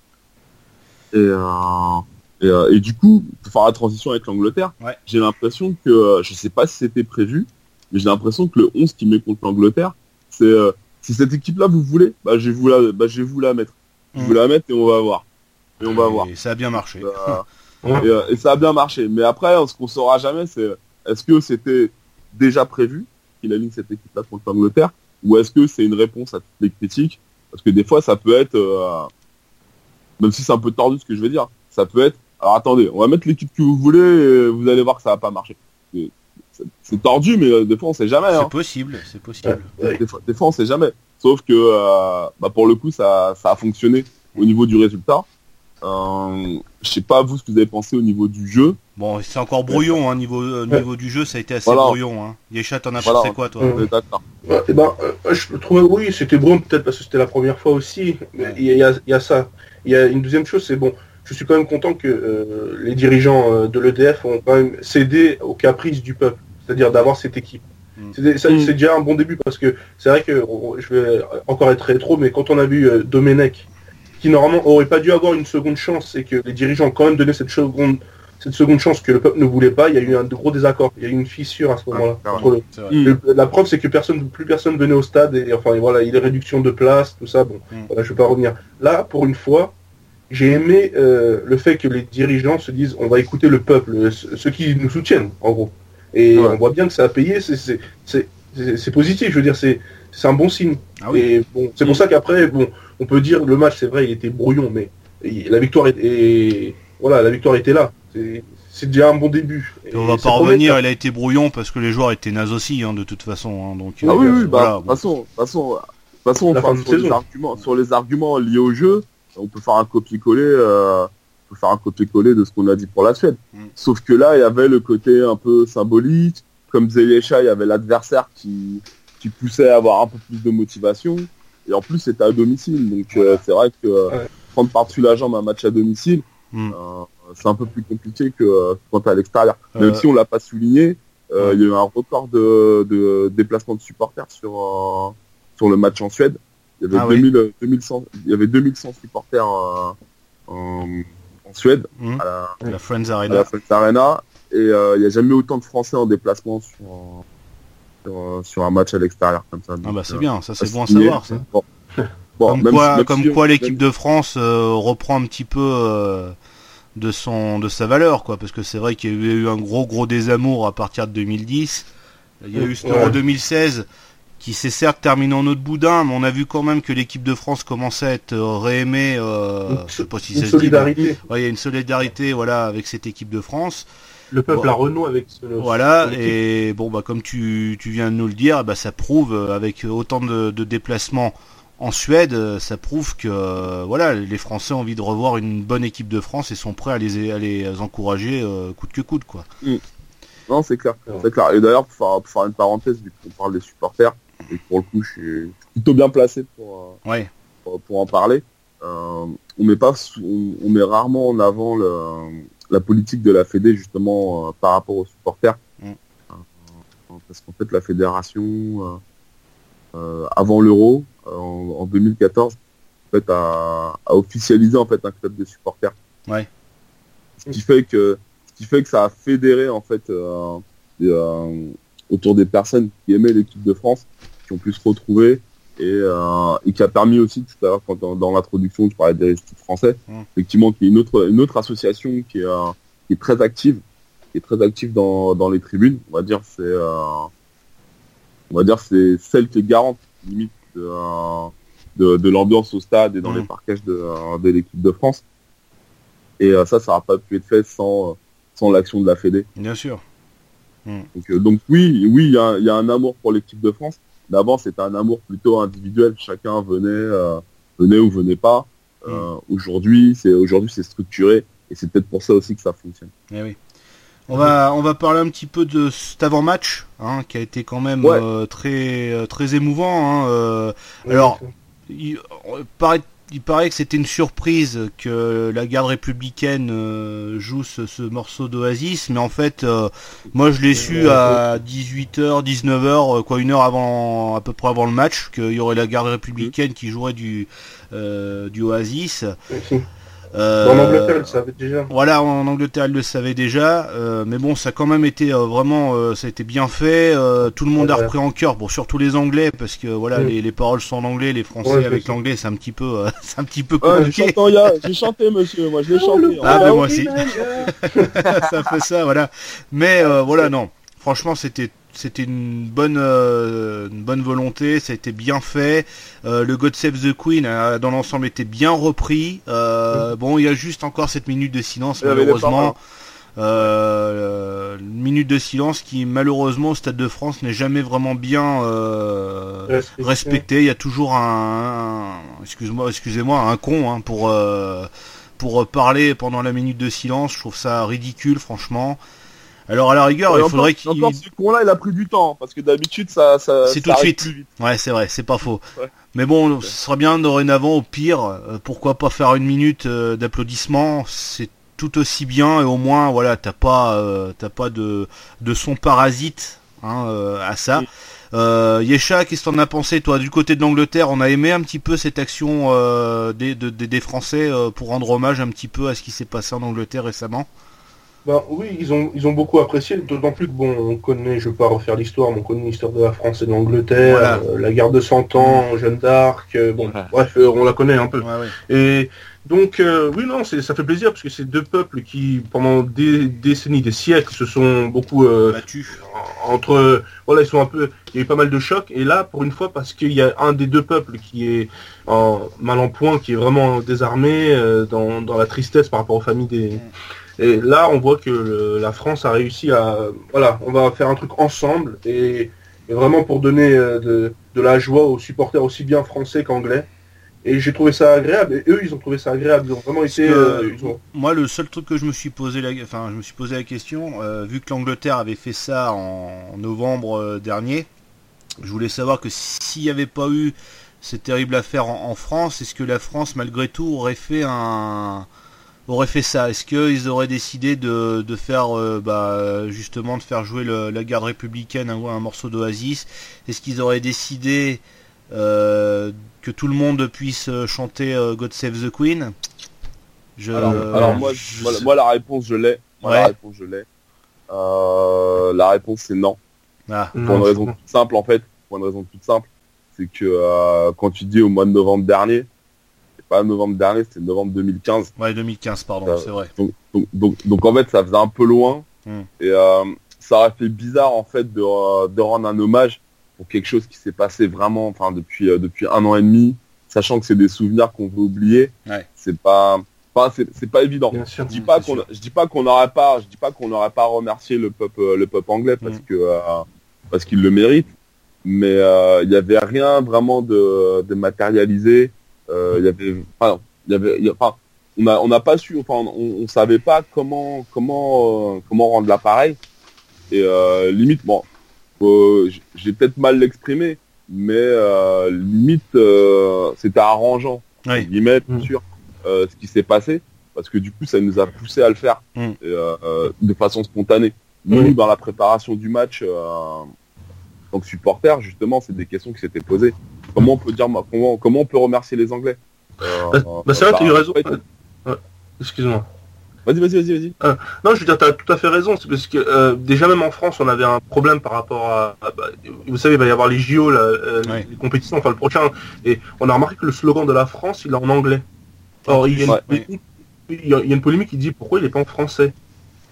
et euh, Et, euh, et du coup, pour faire la transition avec l'Angleterre, ouais. j'ai l'impression que, euh, je sais pas si c'était prévu, mais j'ai l'impression que le onze qui met contre l'Angleterre, c'est euh, si cette équipe-là vous voulez, bah je vais vous la, bah je vais vous la mettre, je vais mmh. vous la mettre et on va voir, et on va et voir. Et ça a bien marché. Euh, et, euh, et ça a bien marché. Mais après, ce qu'on saura jamais, c'est est-ce que c'était déjà prévu qu'il aligne cette équipe-là contre l'Angleterre, ou est-ce que c'est une réponse à toutes les critiques, parce que des fois ça peut être, euh, même si c'est un peu tordu ce que je vais dire, ça peut être alors attendez, on va mettre l'équipe que vous voulez et vous allez voir que ça va pas marcher. C'est, c'est, c'est tordu, mais euh, des fois on sait jamais. C'est hein. possible, c'est possible. Ouais, des, fois, des fois on sait jamais. Sauf que euh, bah, pour le coup ça, ça a fonctionné au niveau du résultat. Euh, je sais pas vous ce que vous avez pensé au niveau du jeu. Bon, c'est encore brouillon, hein, niveau euh, ouais. niveau du jeu, ça a été assez voilà. brouillon. Hein. Yesha, t'en as voilà. pensé quoi toi? Mmh. D'accord. Ouais, et ben, euh, je trouvais oui, c'était brouillon peut-être parce que c'était la première fois aussi. Ouais. Il y a, il y a ça. Il y a une deuxième chose, c'est bon. Je suis quand même content que euh, les dirigeants euh, de l'E D F ont quand même cédé aux caprices du peuple, c'est-à-dire d'avoir cette équipe. Mmh. C'est, ça, mmh. c'est déjà un bon début parce que c'est vrai que on, je vais encore être rétro, mais quand on a vu euh, Domenech, qui normalement aurait pas dû avoir une seconde chance et que les dirigeants ont quand même donné cette seconde, cette seconde chance que le peuple ne voulait pas, il y a eu un gros désaccord, il y a eu une fissure à ce moment-là. Ah, entre le, le, la preuve, c'est que personne, plus personne venait au stade et enfin et voilà, il y a des réductions de place, tout ça. Bon, mmh. voilà, je vais pas revenir. Là, pour une fois. J'ai aimé euh, le fait que les dirigeants se disent on va écouter le peuple, ceux qui nous soutiennent en gros. Et ouais. on voit bien que ça a payé, c'est, c'est, c'est, c'est, c'est positif, je veux dire, c'est, c'est un bon signe. Ah oui. Et bon, c'est pour ça qu'après, bon, on peut dire le match, c'est vrai, il était brouillon, mais la victoire est, et, voilà, la victoire était là. C'est, c'est déjà un bon début. Et on va pas revenir, il a été brouillon parce que les joueurs étaient nazes aussi, hein, de toute façon. Hein, donc, ah euh, oui, oui, bah, de toute façon, de toute façon, façon sur, les arguments, sur les arguments liés au jeu. On peut faire un copier-coller, euh, on peut faire un copier-coller de ce qu'on a dit pour la Suède. Mm. Sauf que là, il y avait le côté un peu symbolique. Comme disait Yesha, il y avait l'adversaire qui, qui poussait à avoir un peu plus de motivation. Et en plus, c'était à domicile. Donc, euh, c'est vrai que euh, ouais. prendre par-dessus la jambe un match à domicile, mm. euh, c'est un peu plus compliqué que euh, quand t'es à l'extérieur. Euh... Même si on l'a pas souligné, euh, ouais. il y a eu un record de, de déplacement de supporters sur, euh, sur le match en Suède. Il y avait, ah deux mille, oui. deux mille cent, il y avait deux mille cent supporters euh, en, en Suède, mmh. à la, la Friends Arena. À la Friends Arena. Et euh, il n'y a jamais autant de Français en déplacement sur, sur, sur un match à l'extérieur comme ça. Donc, ah bah c'est euh, bien, ça c'est bon à savoir. Ça. Bon. Bon, comme même quoi, si, comme si quoi on, l'équipe même... de France euh, reprend un petit peu euh, de, son, de sa valeur, quoi, parce que c'est vrai qu'il y a eu un gros gros désamour à partir de deux mille dix. Il y a eu ce Euro ouais. deux mille seize. Qui s'est certes terminé en autre boudin, mais on a vu quand même que l'équipe de France commençait à être réaimée. Euh, une, je sais pas si une ça solidarité. Dit, mais... ouais, il y a une solidarité, voilà, avec cette équipe de France. Le peuple bon, a renoué avec ce. Voilà, et bon, bah comme tu, tu viens de nous le dire, bah ça prouve avec autant de, de déplacements en Suède, ça prouve que euh, voilà, les Français ont envie de revoir une bonne équipe de France et sont prêts à les, à les encourager euh, coûte que coûte, quoi. Mm. Non, c'est clair, ouais. c'est clair. Et d'ailleurs, pour faire, pour faire une parenthèse, vu qu'on parle des supporters. Et pour le coup, je suis plutôt bien placé pour, euh, ouais. pour, pour en parler. Euh, on met pas, on, on met rarement en avant le, la politique de la Fédé justement euh, par rapport aux supporters, mm. euh, parce qu'en fait la fédération, euh, euh, avant l'Euro, euh, en, en deux mille quatorze, en fait, a, a officialisé en fait un club de supporters. Ouais. Ce qui fait que, ce qui fait que ça a fédéré en fait. Euh, des, euh, autour des personnes qui aimaient l'équipe de France, qui ont pu se retrouver, et, euh, et qui a permis aussi, tout à l'heure, quand dans, dans l'introduction, tu parlais des récits français, mmh. effectivement, qu'il y a une autre, une autre association qui est, euh, qui est très active, qui est très active dans, dans les tribunes. On va dire c'est euh, on va dire c'est celle qui est garante limite de, euh, de, de l'ambiance au stade et dans mmh. les parquages de, euh, de l'équipe de France. Et euh, ça, ça n'aurait pas pu être fait sans, sans l'action de la Fédé. Bien sûr. Mmh. Donc, euh, donc oui, oui, il y a, y a un amour pour l'équipe de France. D'avant, c'était un amour plutôt individuel. Chacun venait, euh, venait ou venait pas. Euh, mmh. Aujourd'hui, c'est aujourd'hui c'est structuré et c'est peut-être pour ça aussi que ça fonctionne. Eh oui. On va on va parler un petit peu de cet avant-match, hein, qui a été quand même ouais. euh, très très émouvant. Hein, euh, ouais, alors, il, il paraît il paraît que c'était une surprise que la garde républicaine euh, joue ce, ce morceau d'Oasis, mais en fait, euh, moi je l'ai su à dix-huit heures, dix-neuf heures, quoi, une heure avant, à peu près avant le match, qu'il y aurait la garde républicaine qui jouerait du euh, du Oasis. Euh, en Angleterre, elle le savait déjà. Voilà, en Angleterre, elle le savait déjà. Euh, mais bon, ça a quand même été euh, vraiment, euh, ça a été bien fait. Euh, tout le monde ouais, a repris ouais. en cœur, bon, surtout les Anglais, parce que voilà, mmh. les, les paroles sont en anglais, les Français ouais, avec l'anglais, c'est un petit peu, euh, c'est un petit peu compliqué. Ouais, j'ai, chanté, j'ai chanté, monsieur, moi je l'ai chanté. Oh, ah, mais moi aussi. Ça fait ça, voilà. Mais euh, voilà, non. Franchement, c'était c'était une bonne euh, une bonne volonté, ça a été bien fait. Euh, le God Save the Queen a, dans l'ensemble était bien repris. Euh, mmh. Bon, il y a juste encore cette minute de silence, il malheureusement. Euh, une minute de silence qui malheureusement au Stade de France n'est jamais vraiment bien euh, respecté. respecté. Il y a toujours un, un excuse-moi, excusez-moi, un con hein, pour euh, pour parler pendant la minute de silence. Je trouve ça ridicule, franchement. Alors à la rigueur, ouais, il faudrait qu'il... Encore ce con-là, il a pris du temps, parce que d'habitude, ça... ça c'est ça tout de suite. Plus vite. Ouais, c'est vrai, c'est pas faux. Ouais. Mais bon, ouais. ce serait bien dorénavant, au pire, euh, pourquoi pas faire une minute euh, d'applaudissement, c'est tout aussi bien, et au moins, voilà, t'as pas euh, t'as pas de, de son parasite hein, euh, à ça. Oui. Euh, Yesha, qu'est-ce que t'en as pensé, toi, du côté de l'Angleterre? On a aimé un petit peu cette action euh, des, de, des, des Français euh, pour rendre hommage un petit peu à ce qui s'est passé en Angleterre récemment? Ben, oui, ils ont, ils ont beaucoup apprécié, d'autant plus que, bon, on connaît, je ne vais pas refaire l'histoire, mais on connaît l'histoire de la France et de l'Angleterre, voilà. euh, la guerre de Cent Ans, mmh. Jeanne d'Arc, euh, bon, ouais. bref, euh, on la connaît un peu. Ouais, ouais. Et donc, euh, oui, non, c'est, ça fait plaisir, parce que c'est deux peuples qui, pendant des décennies, des siècles, se sont beaucoup euh, battus. Entre, voilà, ils sont un peu, il y a eu pas mal de chocs, et là, pour une fois, parce qu'il y a un des deux peuples qui est en, mal en point, qui est vraiment désarmé, euh, dans, dans la tristesse par rapport aux familles des... Mmh. Et là, on voit que le, la France a réussi à... Voilà, on va faire un truc ensemble et, et vraiment pour donner de, de la joie aux supporters aussi bien français qu'anglais. Et j'ai trouvé ça agréable. Et eux, ils ont trouvé ça agréable. Ils ont vraiment été... Que, euh, ils ont... Moi, le seul truc que je me suis posé la, enfin, je me suis posé la question, euh, vu que l'Angleterre avait fait ça en novembre euh, dernier, je voulais savoir que s'il n'y avait pas eu cette terrible affaire en, en France, est-ce que la France, malgré tout, aurait fait un... aurait fait ça? Est-ce qu'ils auraient décidé de, de faire euh, bah, justement de faire jouer le, la garde républicaine un, un morceau d'Oasis? Est-ce qu'ils auraient décidé euh, que tout le monde puisse chanter euh, God Save the Queen? je, alors, euh, alors moi, je... moi, moi la réponse je l'ai. Moi, ouais. La réponse je l'ai. Euh, la réponse c'est non. Ah. Pour non, une raison toute simple en fait. Pour une raison toute simple, c'est que euh, quand tu dis au mois de novembre dernier. Pas novembre dernier, c'était novembre deux mille quinze. Ouais, deux mille quinze, pardon, euh, c'est vrai. Donc, donc, donc, donc, en fait, ça faisait un peu loin. Mm. Et euh, ça aurait fait bizarre, en fait, de, de rendre un hommage pour quelque chose qui s'est passé vraiment, enfin, depuis, euh, depuis un an et demi, sachant que c'est des souvenirs qu'on veut oublier. Ouais. C'est pas, enfin, c'est, c'est pas évident. Bien sûr, je dis pas qu'on, sûr. je dis pas qu'on n'aurait pas, je dis pas qu'on n'aurait pas remercié le peuple, le peuple anglais parce mm. que, euh, parce qu'il le mérite. Mais il euh, y avait rien vraiment de, de matérialisé. Il euh, y avait, enfin, il y avait, y a, enfin, on a, on n'a pas su, enfin, on, on savait pas comment, comment, euh, comment rendre l'appareil. Et euh, limite, bon, euh, j'ai peut-être mal l'exprimé, mais euh, limite, euh, c'était arrangeant, oui. guillemets, bien mmh. sûr, euh, ce qui s'est passé, parce que du coup, ça nous a poussé à le faire mmh. et, euh, de façon spontanée. Nous, mmh. dans la préparation du match, euh, en tant que supporter, justement, c'est des questions qui s'étaient posées. Comment on peut dire, comment, comment on peut remercier les Anglais? euh, bah, bah c'est vrai, bah, tu as eu raison. Fait, ouais. Excuse-moi. Vas-y, vas-y, vas-y, vas-y. Euh, non, je veux dire, tu as tout à fait raison. C'est parce que euh, déjà même en France, on avait un problème par rapport à, à bah, vous savez, il va y avoir les J O, là, euh, ouais. les compétitions, enfin le prochain, et on a remarqué que le slogan de la France, il est en anglais. Alors il y a une, ouais, polémique, ouais. il y a, il y a une polémique qui dit pourquoi il n'est pas en français.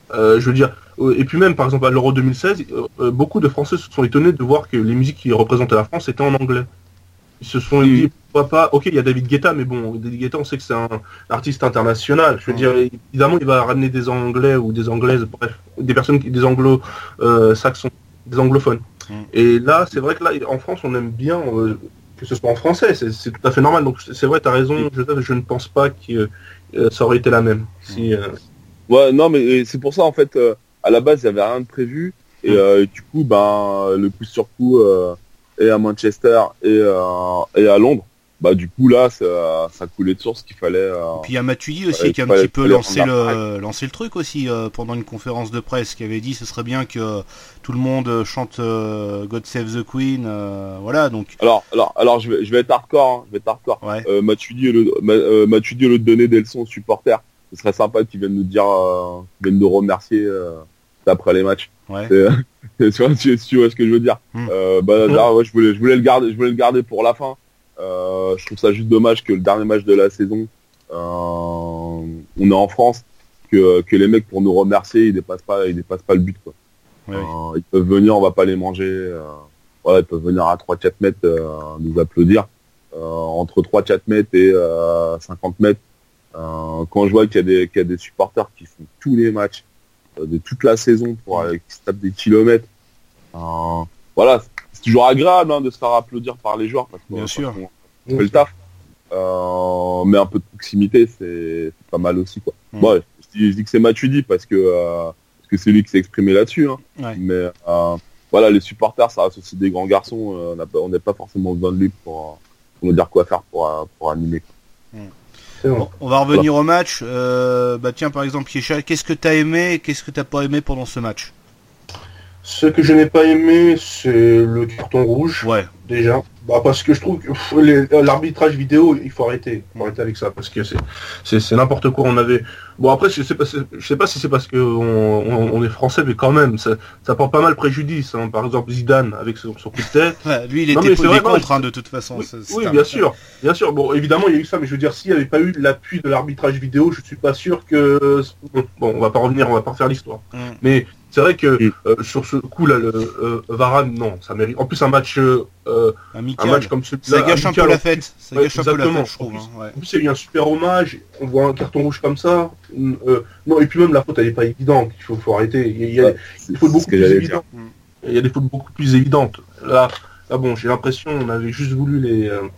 Euh, je veux dire, euh, et puis même par exemple à l'Euro deux mille seize, euh, beaucoup de Français se sont étonnés de voir que les musiques qui représentaient la France étaient en anglais. Ils se sont Oui. dit pourquoi pas. Ok, il y a David Guetta, mais bon, David Guetta, on sait que c'est un artiste international. Je veux dire, évidemment, il va ramener des Anglais ou des Anglaises, bref, des personnes, qui- des Anglo euh, saxons, des anglophones. Mm. Et là, c'est vrai que là, en France, on aime bien euh, que ce soit en français. C'est c'est tout à fait normal. Donc c'est vrai, t'as raison. Je, je ne pense pas que euh, ça aurait été la même. Si, euh, Ouais, non, mais et c'est pour ça, en fait, euh, à la base, il n'y avait rien de prévu. Et Mm. euh, du coup, ben, le coup sur coup, euh, et à Manchester et, euh, et à Londres, bah du coup, là, ça, ça coulait de source qu'il fallait... Euh, Puis il y a Matuidi aussi Ouais, qui a un fallait- petit peu fallait lancé prendre le, lancé le truc aussi euh, pendant une conférence de presse, qui avait dit ce serait bien que tout le monde chante euh, God Save the Queen, euh, voilà, donc Alors, alors, alors je, vais, je vais être hardcore, hein, je vais être hardcore. ouais. Euh, Matuidi, au lieu de- Ma- euh, Matuidi, au lieu de donner des leçons aux supporters, ce serait sympa qu'ils viennent nous dire, euh, qu'ils viennent nous remercier euh, après les matchs. Ouais. C'est- tu, vois, tu, tu vois ce que je veux dire. Hmm. Euh, bah, là, ouais, je voulais, je voulais le garder, je voulais le garder pour la fin. Euh, je trouve ça juste dommage que le dernier match de la saison, euh, on est en France, que, que les mecs pour nous remercier, ils dépassent pas, ils dépassent pas le but, quoi. Ouais, Euh, ils peuvent venir, on va pas les manger. Euh, voilà, ils peuvent venir à trois quatre mètres euh, nous applaudir. Euh, entre trois quatre mètres et euh, cinquante mètres. Euh, quand je vois qu'il y a des, qu'il y a des supporters qui font tous les matchs euh, de toute la saison pour aller, qui se tapent des kilomètres. Euh, voilà, c'est toujours agréable hein, de se faire applaudir par les joueurs parce qu'on Bien sûr. on fait le taf. Euh, mais un peu de proximité, c'est c'est pas mal aussi, quoi. Mm. Bon, je dis, je dis que c'est Matuidi parce que euh, parce que c'est lui qui s'est exprimé là-dessus. Hein. ouais. Mais euh, voilà, les supporters, ça reste aussi des grands garçons. Euh, on n'a pas- on n'est pas forcément besoin de lui pour, pour nous dire quoi faire pour, euh, pour animer. c'est vrai. Bon, on va revenir au match. Euh, bah tiens, par exemple, Yesha, qu'est-ce que t'as aimé et qu'est-ce que t'as pas aimé pendant ce match? Ce que je n'ai pas aimé, c'est le carton rouge. Ouais. Déjà, bah parce que je trouve que pff, les- l'arbitrage vidéo, il faut arrêter, il faut arrêter avec ça parce que c'est c'est c'est n'importe quoi. On avait bon après je sais pas c'est- je sais pas si c'est parce que on, on, on est français mais quand même ça ça porte pas mal préjudice. Hein. Par exemple Zidane avec son, son coup de tête. Ouais, lui, il Non, était mais c'est il vrai, est non, contre je- hein, de toute façon. Oui, c'est- c'est oui, un- bien sûr, bien sûr. Bon évidemment il y a eu ça mais je veux dire s'il n'y avait pas eu l'appui de l'arbitrage vidéo, je suis pas sûr que bon, bon on va pas revenir, on va pas refaire l'histoire. Mm. Mais c'est vrai que Mm. euh, sur ce coup là le euh, Varane non ça mérite. En plus un match euh, un Amical. match comme celui-là. Ça gâche un peu amical, la fête. Ça Ouais, gâche un peu la exactement. fête, je trouve. hein, ouais. En plus, il y a eu un super hommage. On voit un carton rouge comme ça. Euh, non, et puis même la faute, elle est pas évidente. Il faut, faut arrêter. Il y a, il y a Ouais, des fautes c'est beaucoup ce que plus j'allais évidentes. Il y a des fautes beaucoup plus évidentes. Là, là bon, j'ai l'impression on avait juste voulu les, euh,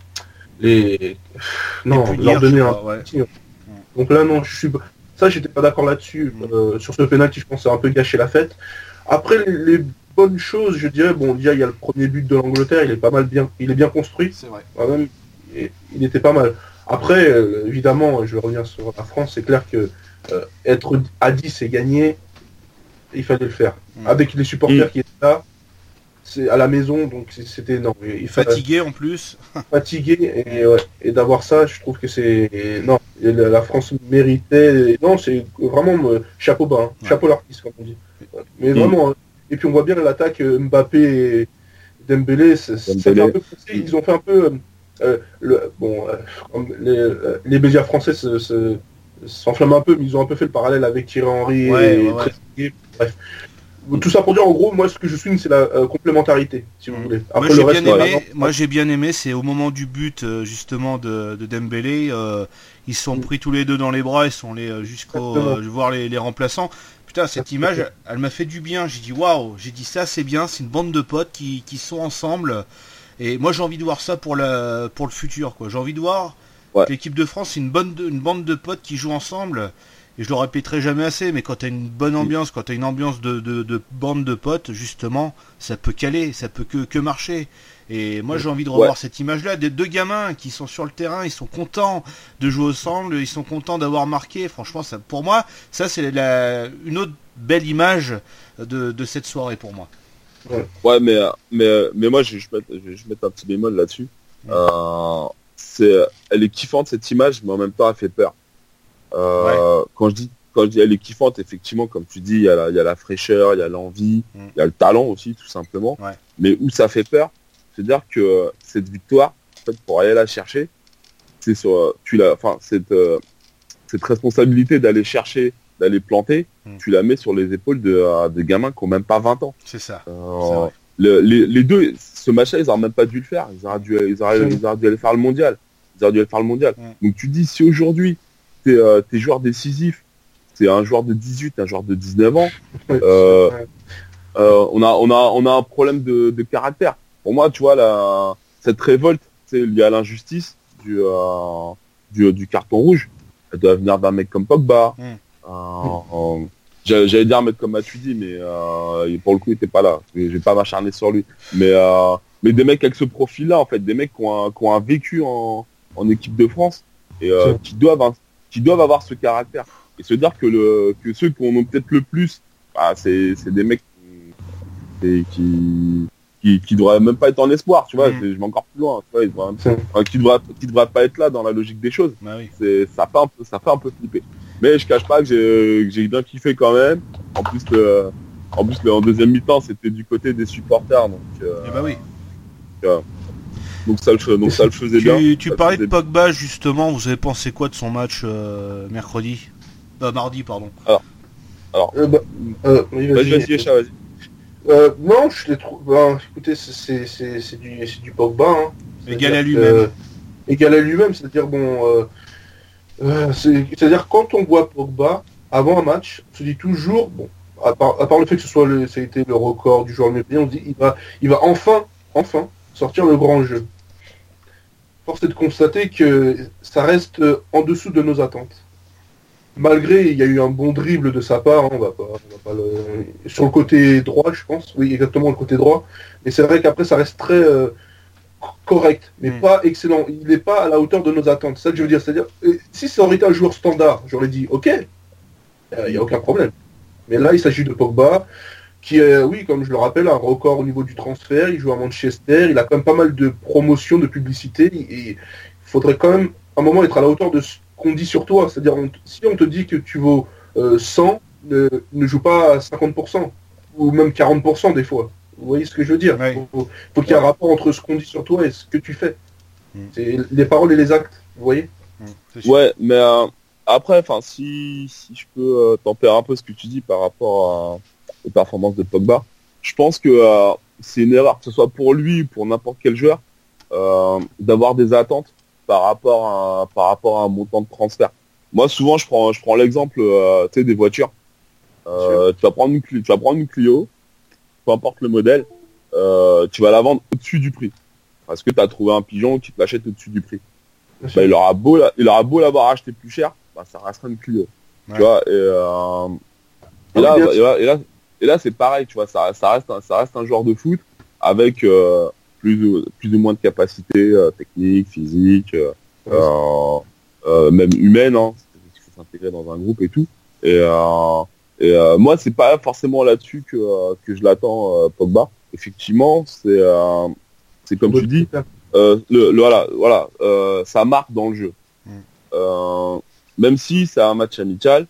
les, non, Les punir, leur donner je un. crois, ouais. tir. Donc là, non, je suis. Ça, j'étais pas d'accord là-dessus. Mm. Euh, sur ce penalty, je pense que ça a un peu gâché la fête. Après, les, les bonnes choses, je dirais, bon, déjà, il y a le premier but de l'Angleterre. Il est pas mal bien. Il est bien construit. C'est vrai. Quand même, il il était pas mal. Après, euh, évidemment, je vais revenir sur la France, c'est clair que euh, être à dix et gagner, il fallait le faire. Mm. Avec les supporters qui étaient là, c'est à la maison, donc c'est- c'était non. Il fallait Fatigué en plus. fatiguer et, ouais, et d'avoir ça, je trouve que c'est non. Et la, la France méritait. Non, c'est vraiment euh, chapeau bas, hein. Ouais. Chapeau l'artiste comme on dit. Mais Mm. vraiment. hein. Et puis on voit bien l'attaque euh, Mbappé et Dembélé, ça ça fait Dembélé. un peu pousser. Ils ont fait un peu. euh, euh, le, bon, euh, comme les, euh, les médias français se, se, s'enflamment un peu, mais ils ont un peu fait le parallèle avec Thierry Henry Ouais, et ouais, ouais. Trezeguet. Bref. Tout ça pour dire, en gros, moi, ce que je souligne, c'est la euh, complémentarité, si vous Mm. voulez. Moi Après, j'ai le reste, bien voilà, aimé, non. moi j'ai bien aimé, c'est au moment du but euh, justement de, de Dembélé, euh, ils se sont Mm. pris tous les deux dans les bras, ils sont allés euh, jusqu'au Exactement. euh, voir les, les remplaçants. Putain, cette image, elle m'a fait du bien. J'ai dit waouh, j'ai dit ça c'est bien, c'est une bande de potes qui, qui sont ensemble. Et moi j'ai envie de voir ça pour la pour le futur quoi. J'ai envie de voir Ouais. que l'équipe de France c'est une bonne de- une bande de potes qui jouent ensemble. Et je le répéterai jamais assez, mais quand t'as une bonne ambiance, quand t'as une ambiance de, de, de bande de potes, justement, ça peut caler, ça peut que, que marcher. Et moi j'ai envie de revoir Ouais. cette image-là, des deux gamins qui sont sur le terrain, ils sont contents de jouer ensemble, ils sont contents d'avoir marqué. Franchement, ça, pour moi, ça c'est la, une autre belle image de, de cette soirée pour moi. Ouais, mais, euh, mais, euh, mais moi, je vais juste mettre, je vais juste mettre un petit bémol là-dessus. Mm. Euh, c'est, elle est kiffante cette image, mais en même temps, elle fait peur. Euh, Quand je dis, quand je dis elle est kiffante, effectivement, comme tu dis, il y a la, il y a la fraîcheur, il y a l'envie, Mm. il y a le talent aussi, tout simplement. Ouais. Mais où ça fait peur, c'est-à-dire que euh, cette victoire, en fait, pour aller la chercher, c'est sur, euh, tu l'as, enfin, cette, euh, cette responsabilité d'aller chercher, d'aller planter, Mm. mmh. tu la mets sur les épaules de, euh, de gamins qui ont même pas vingt ans. C'est ça. Euh, c'est vrai. Le, les, les deux, ce match-là, ils n'auraient même pas dû le faire. Ils auraient dû, ils auraient, ils auraient dû aller faire le mondial. Ils auraient dû aller faire le mondial. Mmh. Donc tu dis, si aujourd'hui, t'es, euh, t'es joueur décisif, c'est un joueur de dix-huit, un joueur de dix-neuf ans, euh, euh, on, a, on, a, on a un problème de, de caractère. Pour moi, tu vois, la, cette révolte liée à l'injustice du, euh, du, du carton rouge, elle doit venir d'un mec comme Pogba. Mmh. Euh, euh, J'allais dire un mec comme Matuidi, mais euh, pour le coup, il était pas là. Je vais pas m'acharner sur lui. Mais, euh, mais des mecs avec ce profil-là, en fait, des mecs qui ont un, qui ont un vécu en, en équipe de France et euh, qui doivent, hein, qui doivent avoir ce caractère. Et se dire que, le, que ceux qui en ont peut-être le plus, bah, c'est, c'est des mecs qui, qui, qui, qui devraient même pas être en espoir, tu vois. Mmh. Je vais encore plus loin, tu vois. Ils devraient, enfin, qui devraient, qui devraient pas être là dans la logique des choses. Bah oui. C'est, ça fait un peu, ça fait un peu flipper. Mais je cache pas que j'ai, que j'ai bien kiffé quand même. En plus, le, en plus, le, en deuxième mi-temps, c'était du côté des supporters, donc. Euh, eh bah oui. Euh, donc ça le, donc ça le faisait tu, bien. Tu parlais de Pogba justement. Vous avez pensé quoi de son match euh, mercredi, euh, mardi, pardon. Alors, alors. Euh, bah, euh, oui, vas-y, vas-y, Echa, vas-y. Euh, non, je l'ai trouvé. Ben, écoutez, c'est, c'est, c'est, c'est du, c'est du Pogba. Hein. Égal à lui-même. Euh, égal à lui-même, c'est-à-dire bon. Euh, Euh, c'est, c'est-à-dire quand on voit Pogba avant un match, on se dit toujours, bon, à part, à part le fait que ce soit le, ça a été le record du joueur le mieux payé, on se dit il va, il va enfin, enfin sortir le grand jeu. Force est de constater que ça reste en dessous de nos attentes. Malgré, il y a eu un bon dribble de sa part, hein, on va pas, on va pas le, sur le côté droit, je pense, oui exactement le côté droit. Mais c'est vrai qu'après ça reste très euh, correct, mais mmh. pas excellent. Il n'est pas à la hauteur de nos attentes. C'est ça que je veux dire. C'est-à-dire, si ça aurait été un joueur standard, j'aurais dit, ok, il euh, n'y a aucun problème. Mais là, il s'agit de Pogba, qui est, oui, comme je le rappelle, un record au niveau du transfert. Il joue à Manchester. Il a quand même pas mal de promotions, de publicité. Et il faudrait quand même, à un moment, être à la hauteur de ce qu'on dit sur toi. C'est-à-dire, on, si on te dit que tu vaux euh, cent, ne, ne joue pas à cinquante pour cent, ou même quarante pour cent des fois. Vous voyez ce que je veux dire? Il oui. faut, faut qu'il y ait un rapport entre ce qu'on dit sur toi et ce que tu fais. Mm. C'est les paroles et les actes, vous voyez? Mm. Ouais, mais euh, après, enfin, si, si je peux euh, tempérer un peu ce que tu dis par rapport à, aux performances de Pogba, je pense que euh, c'est une erreur, que ce soit pour lui ou pour n'importe quel joueur, euh, d'avoir des attentes par rapport à, par rapport à un montant de transfert. Moi, souvent, je prends, je prends l'exemple, euh, tu sais, des voitures. Euh, tu vas prendre une, tu vas prendre une Clio. Peu importe le modèle, euh, tu vas la vendre au-dessus du prix. Parce que tu as trouvé un pigeon qui te l'achète au-dessus du prix. Bah, il aura beau, il aura beau l'avoir acheté plus cher, bah, ça restera une Clio. Ouais. Tu vois, et, euh, et, là, bah, et, là, et là, et là, c'est pareil, tu vois, ça, ça reste, un, ça reste un joueur de foot avec euh, plus, ou, plus ou moins de capacités euh, techniques, physiques, euh, ouais. euh, euh, même humaines. Hein, il faut s'intégrer dans un groupe et tout. Et euh, Et euh, moi, c'est pas forcément là-dessus que euh, que je l'attends, euh, Pogba. Effectivement, c'est euh, c'est comme tu dis, euh, le, le voilà, voilà, euh, ça marque dans le jeu. Mm. Euh, même si c'est un match amical,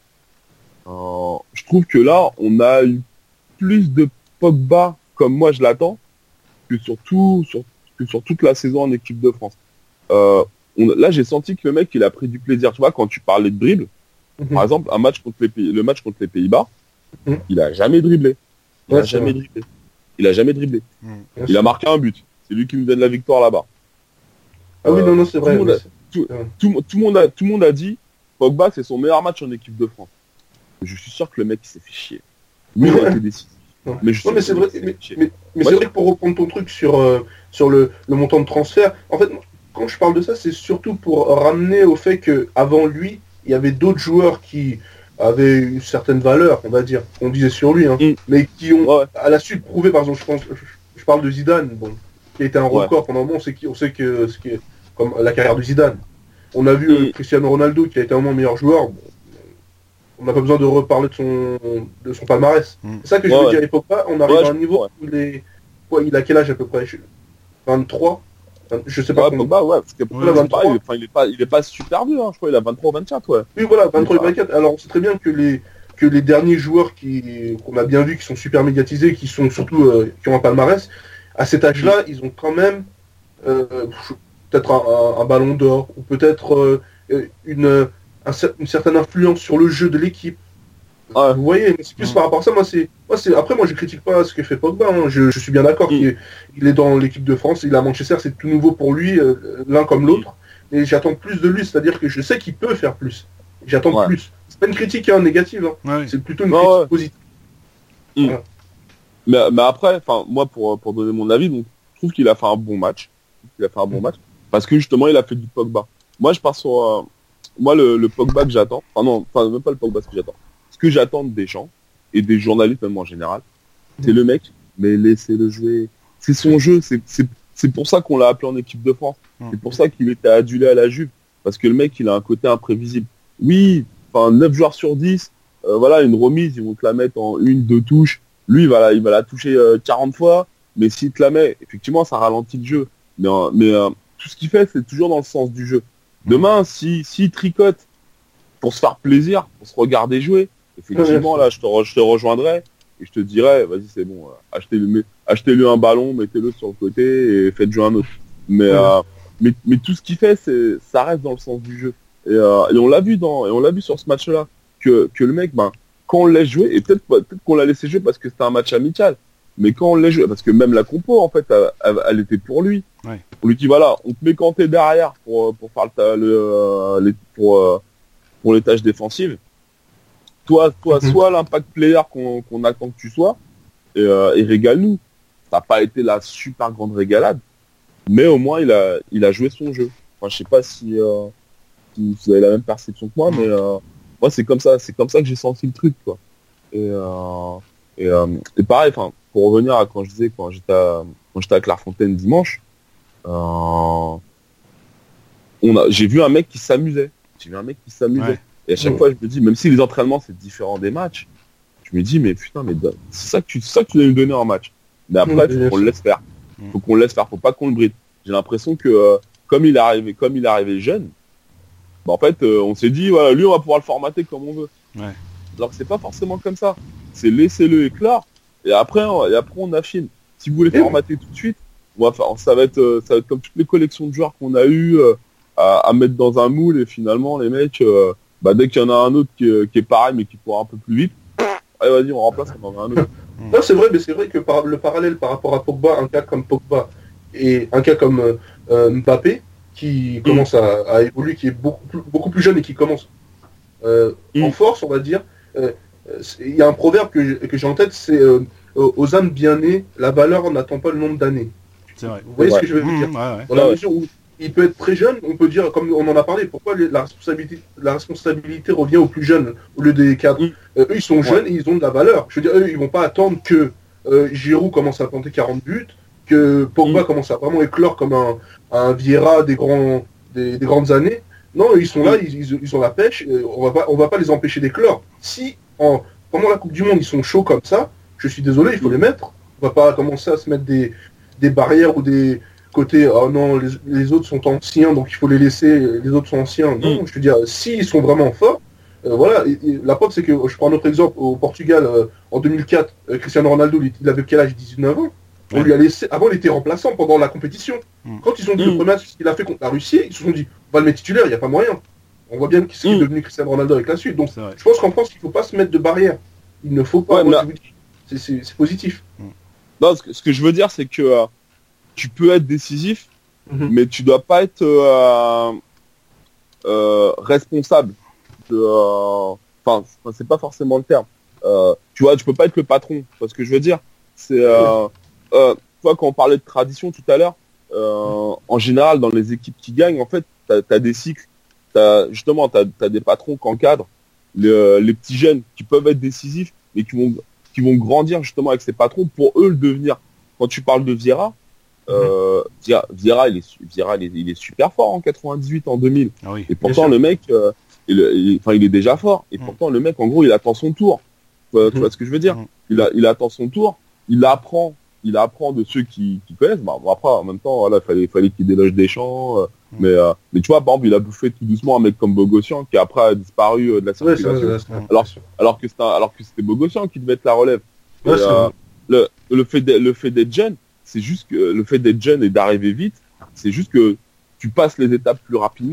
euh, je trouve que là, on a eu plus de Pogba comme moi je l'attends que sur tout, sur, que sur toute la saison en équipe de France. Euh, on, là, j'ai senti que le mec, il a pris du plaisir. Tu vois, quand tu parlais de dribble. Mmh. Par exemple, un match contre les Pays, le match contre les Pays-Bas, mmh. il a jamais dribblé. Il ouais, a jamais vrai. dribblé. Il a jamais dribblé. Mmh. Il a marqué un but. C'est lui qui nous donne la victoire là-bas. Ah euh, oui, non, non, c'est vrai. Tout, oui, a, tout, tout, tout, le monde a, tout le monde a dit Pogba, c'est son meilleur match en équipe de France. Je suis sûr que le mec, il s'est fait chier. Oui, il a été décisif. Mais, je non, mais c'est vrai, mais, mais, mais c'est vrai que pour reprendre ton truc sur, euh, sur le, le montant de transfert, en fait, quand je parle de ça, c'est surtout pour ramener au fait qu'avant lui, il y avait d'autres joueurs qui avaient une certaine valeur, on va dire, on disait sur lui, hein, mm. mais qui ont, ouais. à la suite, prouvé, par exemple, je pense, je, je parle de Zidane, bon, qui a été un record ouais. pendant un moment, on sait, qui, on sait que ce qui est comme la carrière de Zidane. On a vu mm. euh, Cristiano Ronaldo, qui a été un moment meilleur joueur, bon, on n'a pas besoin de reparler de son, de son palmarès. Mm. C'est ça que je ouais, veux ouais. dire, à l'époque, on arrive ouais, à un niveau ouais. où il est, ouais, il a quel âge à peu près? vingt-trois Je sais pas. Ouais, Pogba, ouais, parce que ouais, vingt-trois, il, enfin, il est pas, il est pas super vieux, hein. Je crois, il a vingt-trois ou vingt-quatre, ouais. Oui, voilà, vingt-trois et vingt-quatre. Alors, on sait très bien que les, que les derniers joueurs qui, qu'on a bien vu, qui sont super médiatisés, qui sont surtout, euh, qui ont un palmarès, à cet âge-là, ils ont quand même, euh, peut-être un, un, un ballon d'or, ou peut-être, euh, une, un, une certaine influence sur le jeu de l'équipe. Ouais. Vous voyez, mais c'est plus Mm. par rapport à ça. Moi, c'est, moi, c'est. Après, moi, je critique pas ce que fait Pogba. Hein. Je, je suis bien d'accord Mm. qu'il est, il est dans l'équipe de France, il est à Manchester, c'est tout nouveau pour lui, euh, l'un comme l'autre. Mais j'attends plus de lui, c'est-à-dire que je sais qu'il peut faire plus. J'attends Ouais. plus. C'est pas une critique hein, négative, hein. Ouais. C'est plutôt une Ouais, critique ouais. positive. Mm. Voilà. Mais, mais après, enfin, moi, pour, pour donner mon avis, donc, je trouve qu'il a fait un bon match. Je trouve qu'il a fait un bon Mm. match. Parce que justement, il a fait du Pogba. Moi, je pars sur, euh, moi, le, le Pogba que j'attends, enfin non, enfin, même pas le Pogba ce que j'attends. Ce que j'attends des gens, et des journalistes même en général, c'est Mm. le mec, mais laissez-le jouer. C'est son jeu, c'est, c'est, c'est pour ça qu'on l'a appelé en équipe de France. Mm. C'est pour ça qu'il était adulé à la Juve. Parce que le mec, il a un côté imprévisible. Oui, enfin, neuf joueurs sur dix, euh, voilà, une remise, ils vont te la mettre en une, deux touches. Lui, il va la, il va la toucher euh, quarante fois, mais s'il te la met, effectivement, ça ralentit le jeu. Mais, euh, mais euh, tout ce qu'il fait, c'est toujours dans le sens du jeu. Demain, si, s'il tricote pour se faire plaisir, pour se regarder jouer, effectivement, là, je te, re- je te rejoindrai et je te dirais, vas-y, c'est bon, euh, achetez-lui, achetez-lui un ballon, mettez-le sur le côté et faites jouer un autre. Mais, Ouais. euh, mais, mais tout ce qu'il fait, c'est, ça reste dans le sens du jeu. Et, euh, et on l'a vu dans, et on l'a vu sur ce match-là, que, que le mec, ben, quand on le laisse jouer, et peut-être, peut-être qu'on l'a laissé jouer parce que c'était un match amical, mais quand on le laisse jouer, parce que même la compo, en fait, elle, elle, elle était pour lui. Ouais. On lui dit, voilà, on te met quand t'es derrière pour, pour faire le, le, euh, les, pour, euh, pour les tâches défensives. Toi, toi, Mhm. sois l'impact player qu'on, qu'on attend que tu sois, et, euh, et régale-nous. Ça n'a pas été la super grande régalade, mais au moins, il a, il a joué son jeu. Enfin, je sais pas si, euh, si vous avez la même perception que moi, mais, euh, moi, c'est comme ça, c'est comme ça que j'ai senti le truc, quoi. Et, euh, et, euh, et pareil, enfin, pour revenir à quand je disais, quand j'étais à, quand j'étais à Clairefontaine dimanche, euh, on a, j'ai vu un mec qui s'amusait. J'ai vu un mec qui s'amusait. Ouais. Et à chaque Ouais. fois, je me dis, même si les entraînements c'est différent des matchs, je me dis, mais putain, mais don- c'est ça que tu, c'est ça que tu dois nous donner en match. Mais après, Ouais, il faut bien qu'on sûr. le laisse faire. Mm. Faut qu'on le laisse faire. Faut pas qu'on le bride. J'ai l'impression que euh, comme il est arrivé, comme il est arrivé jeune, bah, en fait, euh, on s'est dit, voilà, lui, on va pouvoir le formater comme on veut. Ouais. Alors que c'est pas forcément comme ça. C'est laissez-le éclore et après, on, et après on affine. Si vous voulez Et formater tout de suite, on va faire, ça va être, euh, ça va être comme toutes les collections de joueurs qu'on a eu euh, à, à mettre dans un moule et finalement les mecs, euh, bah, dès qu'il y en a un autre qui, est- qui est pareil mais qui court un peu plus vite, allez vas-y on remplace, on en met un autre. Non, c'est vrai, mais c'est vrai que par, le parallèle par rapport à Pogba, un cas comme Pogba et un cas comme euh, euh, Mbappé, qui commence à, à évoluer, qui est beaucoup plus, beaucoup plus jeune et qui commence euh, Mm. en force, on va dire. Euh, c'est- Il y a un proverbe que j'ai, que j'ai en tête, c'est euh, aux âmes bien nées, la valeur n'attend pas le nombre d'années. C'est vrai. Vous voyez Ouais. ce que je veux Mmh, dire? ouais, ouais. Dans la Ouais. mesure où il peut être très jeune, on peut dire, comme on en a parlé, pourquoi les- la, responsabilité, la responsabilité revient aux plus jeunes au lieu des cadres. Mm. Euh, eux, ils sont jeunes et ils ont de la valeur. Je veux dire, eux, ils vont pas attendre que euh, Giroud commence à planter quarante buts, que Pogba Mm. commence à vraiment éclore comme un, un Vieira des, grands, des, des grandes années. Non, ils sont là, ils, ils- ils ont la pêche, euh, on va pas, on va pas les empêcher d'éclore. Si, en, pendant la Coupe du Monde, ils sont chauds comme ça, je suis désolé, il faut Mm. les mettre. On va pas commencer à se mettre des, des barrières ou des côtés, oh non, les, les autres sont anciens, donc il faut les laisser, les autres sont anciens. Non, je veux dire, s'ils sont vraiment forts, euh, voilà, et- et la preuve c'est que, je prends un autre exemple, au Portugal, euh, en deux mille quatre, euh, Cristiano Ronaldo, il, il avait quel âge? dix-neuf ans. On Ouais. lui a laissé, avant il était remplaçant pendant la compétition. Mm. Quand ils ont dit Mm. le premier match qu'il a fait contre la Russie, ils se sont dit, on va le mettre titulaire, il n'y a pas moyen. On voit bien ce qui est Mm. devenu Cristiano Ronaldo avec la suite. Donc C'est vrai. je pense qu'en France, il ne faut pas se mettre de barrière. Il ne faut pas. Ouais, moi, mais- je vous dis, c'est- c'est c'est positif. Non, ce que, ce que je veux dire, c'est que euh, tu peux être décisif, Mhm. mais tu dois pas être euh, euh, responsable de. euh, Enfin, c'est- c'est pas forcément le terme. Euh, tu vois, tu peux pas être le patron. Tu vois ce que je veux dire? C'est, euh, euh, tu vois, quand on parlait de tradition tout à l'heure, euh, en général, dans les équipes qui gagnent, en fait, t'as as des cycles. T'as, justement, t'as as des patrons qui encadrent les, les petits jeunes qui peuvent être décisifs, mais qui vont qui vont grandir justement avec ces patrons pour eux le devenir. Quand tu parles de Vieira, euh, Vieira, Vieira, il est, su- Vieira, il est, il est super fort en quatre-vingt-dix-huit, en deux mille. Ah oui. Et pourtant, sûr. le mec, euh, il, il- enfin, il est déjà fort. Et Mm. pourtant, le mec, en gros, il attend son tour. Tu vois, tu Mm. vois ce que je veux dire? Mm. Il, a, il attend son tour. Il apprend. Il apprend de ceux qui, qui connaissent. Bah, bon, après, en même temps, voilà, fallait, fallait qu'il déloge des champs. euh, Mm. mais, euh, mais tu vois, par exemple, il a bouffé tout doucement un mec comme Bogossian qui après a disparu euh, de la Ouais, c'est vrai, circulation. c'est vrai, Alors, c'est vrai. alors que c'était un- alors que c'était Bogossian qui devait être la relève. Ouais, Et, c'est euh, vrai. le, le fait d'être, le fait d'être jeune, c'est juste que le fait d'être jeune et d'arriver vite, c'est juste que tu passes les étapes plus rapidement,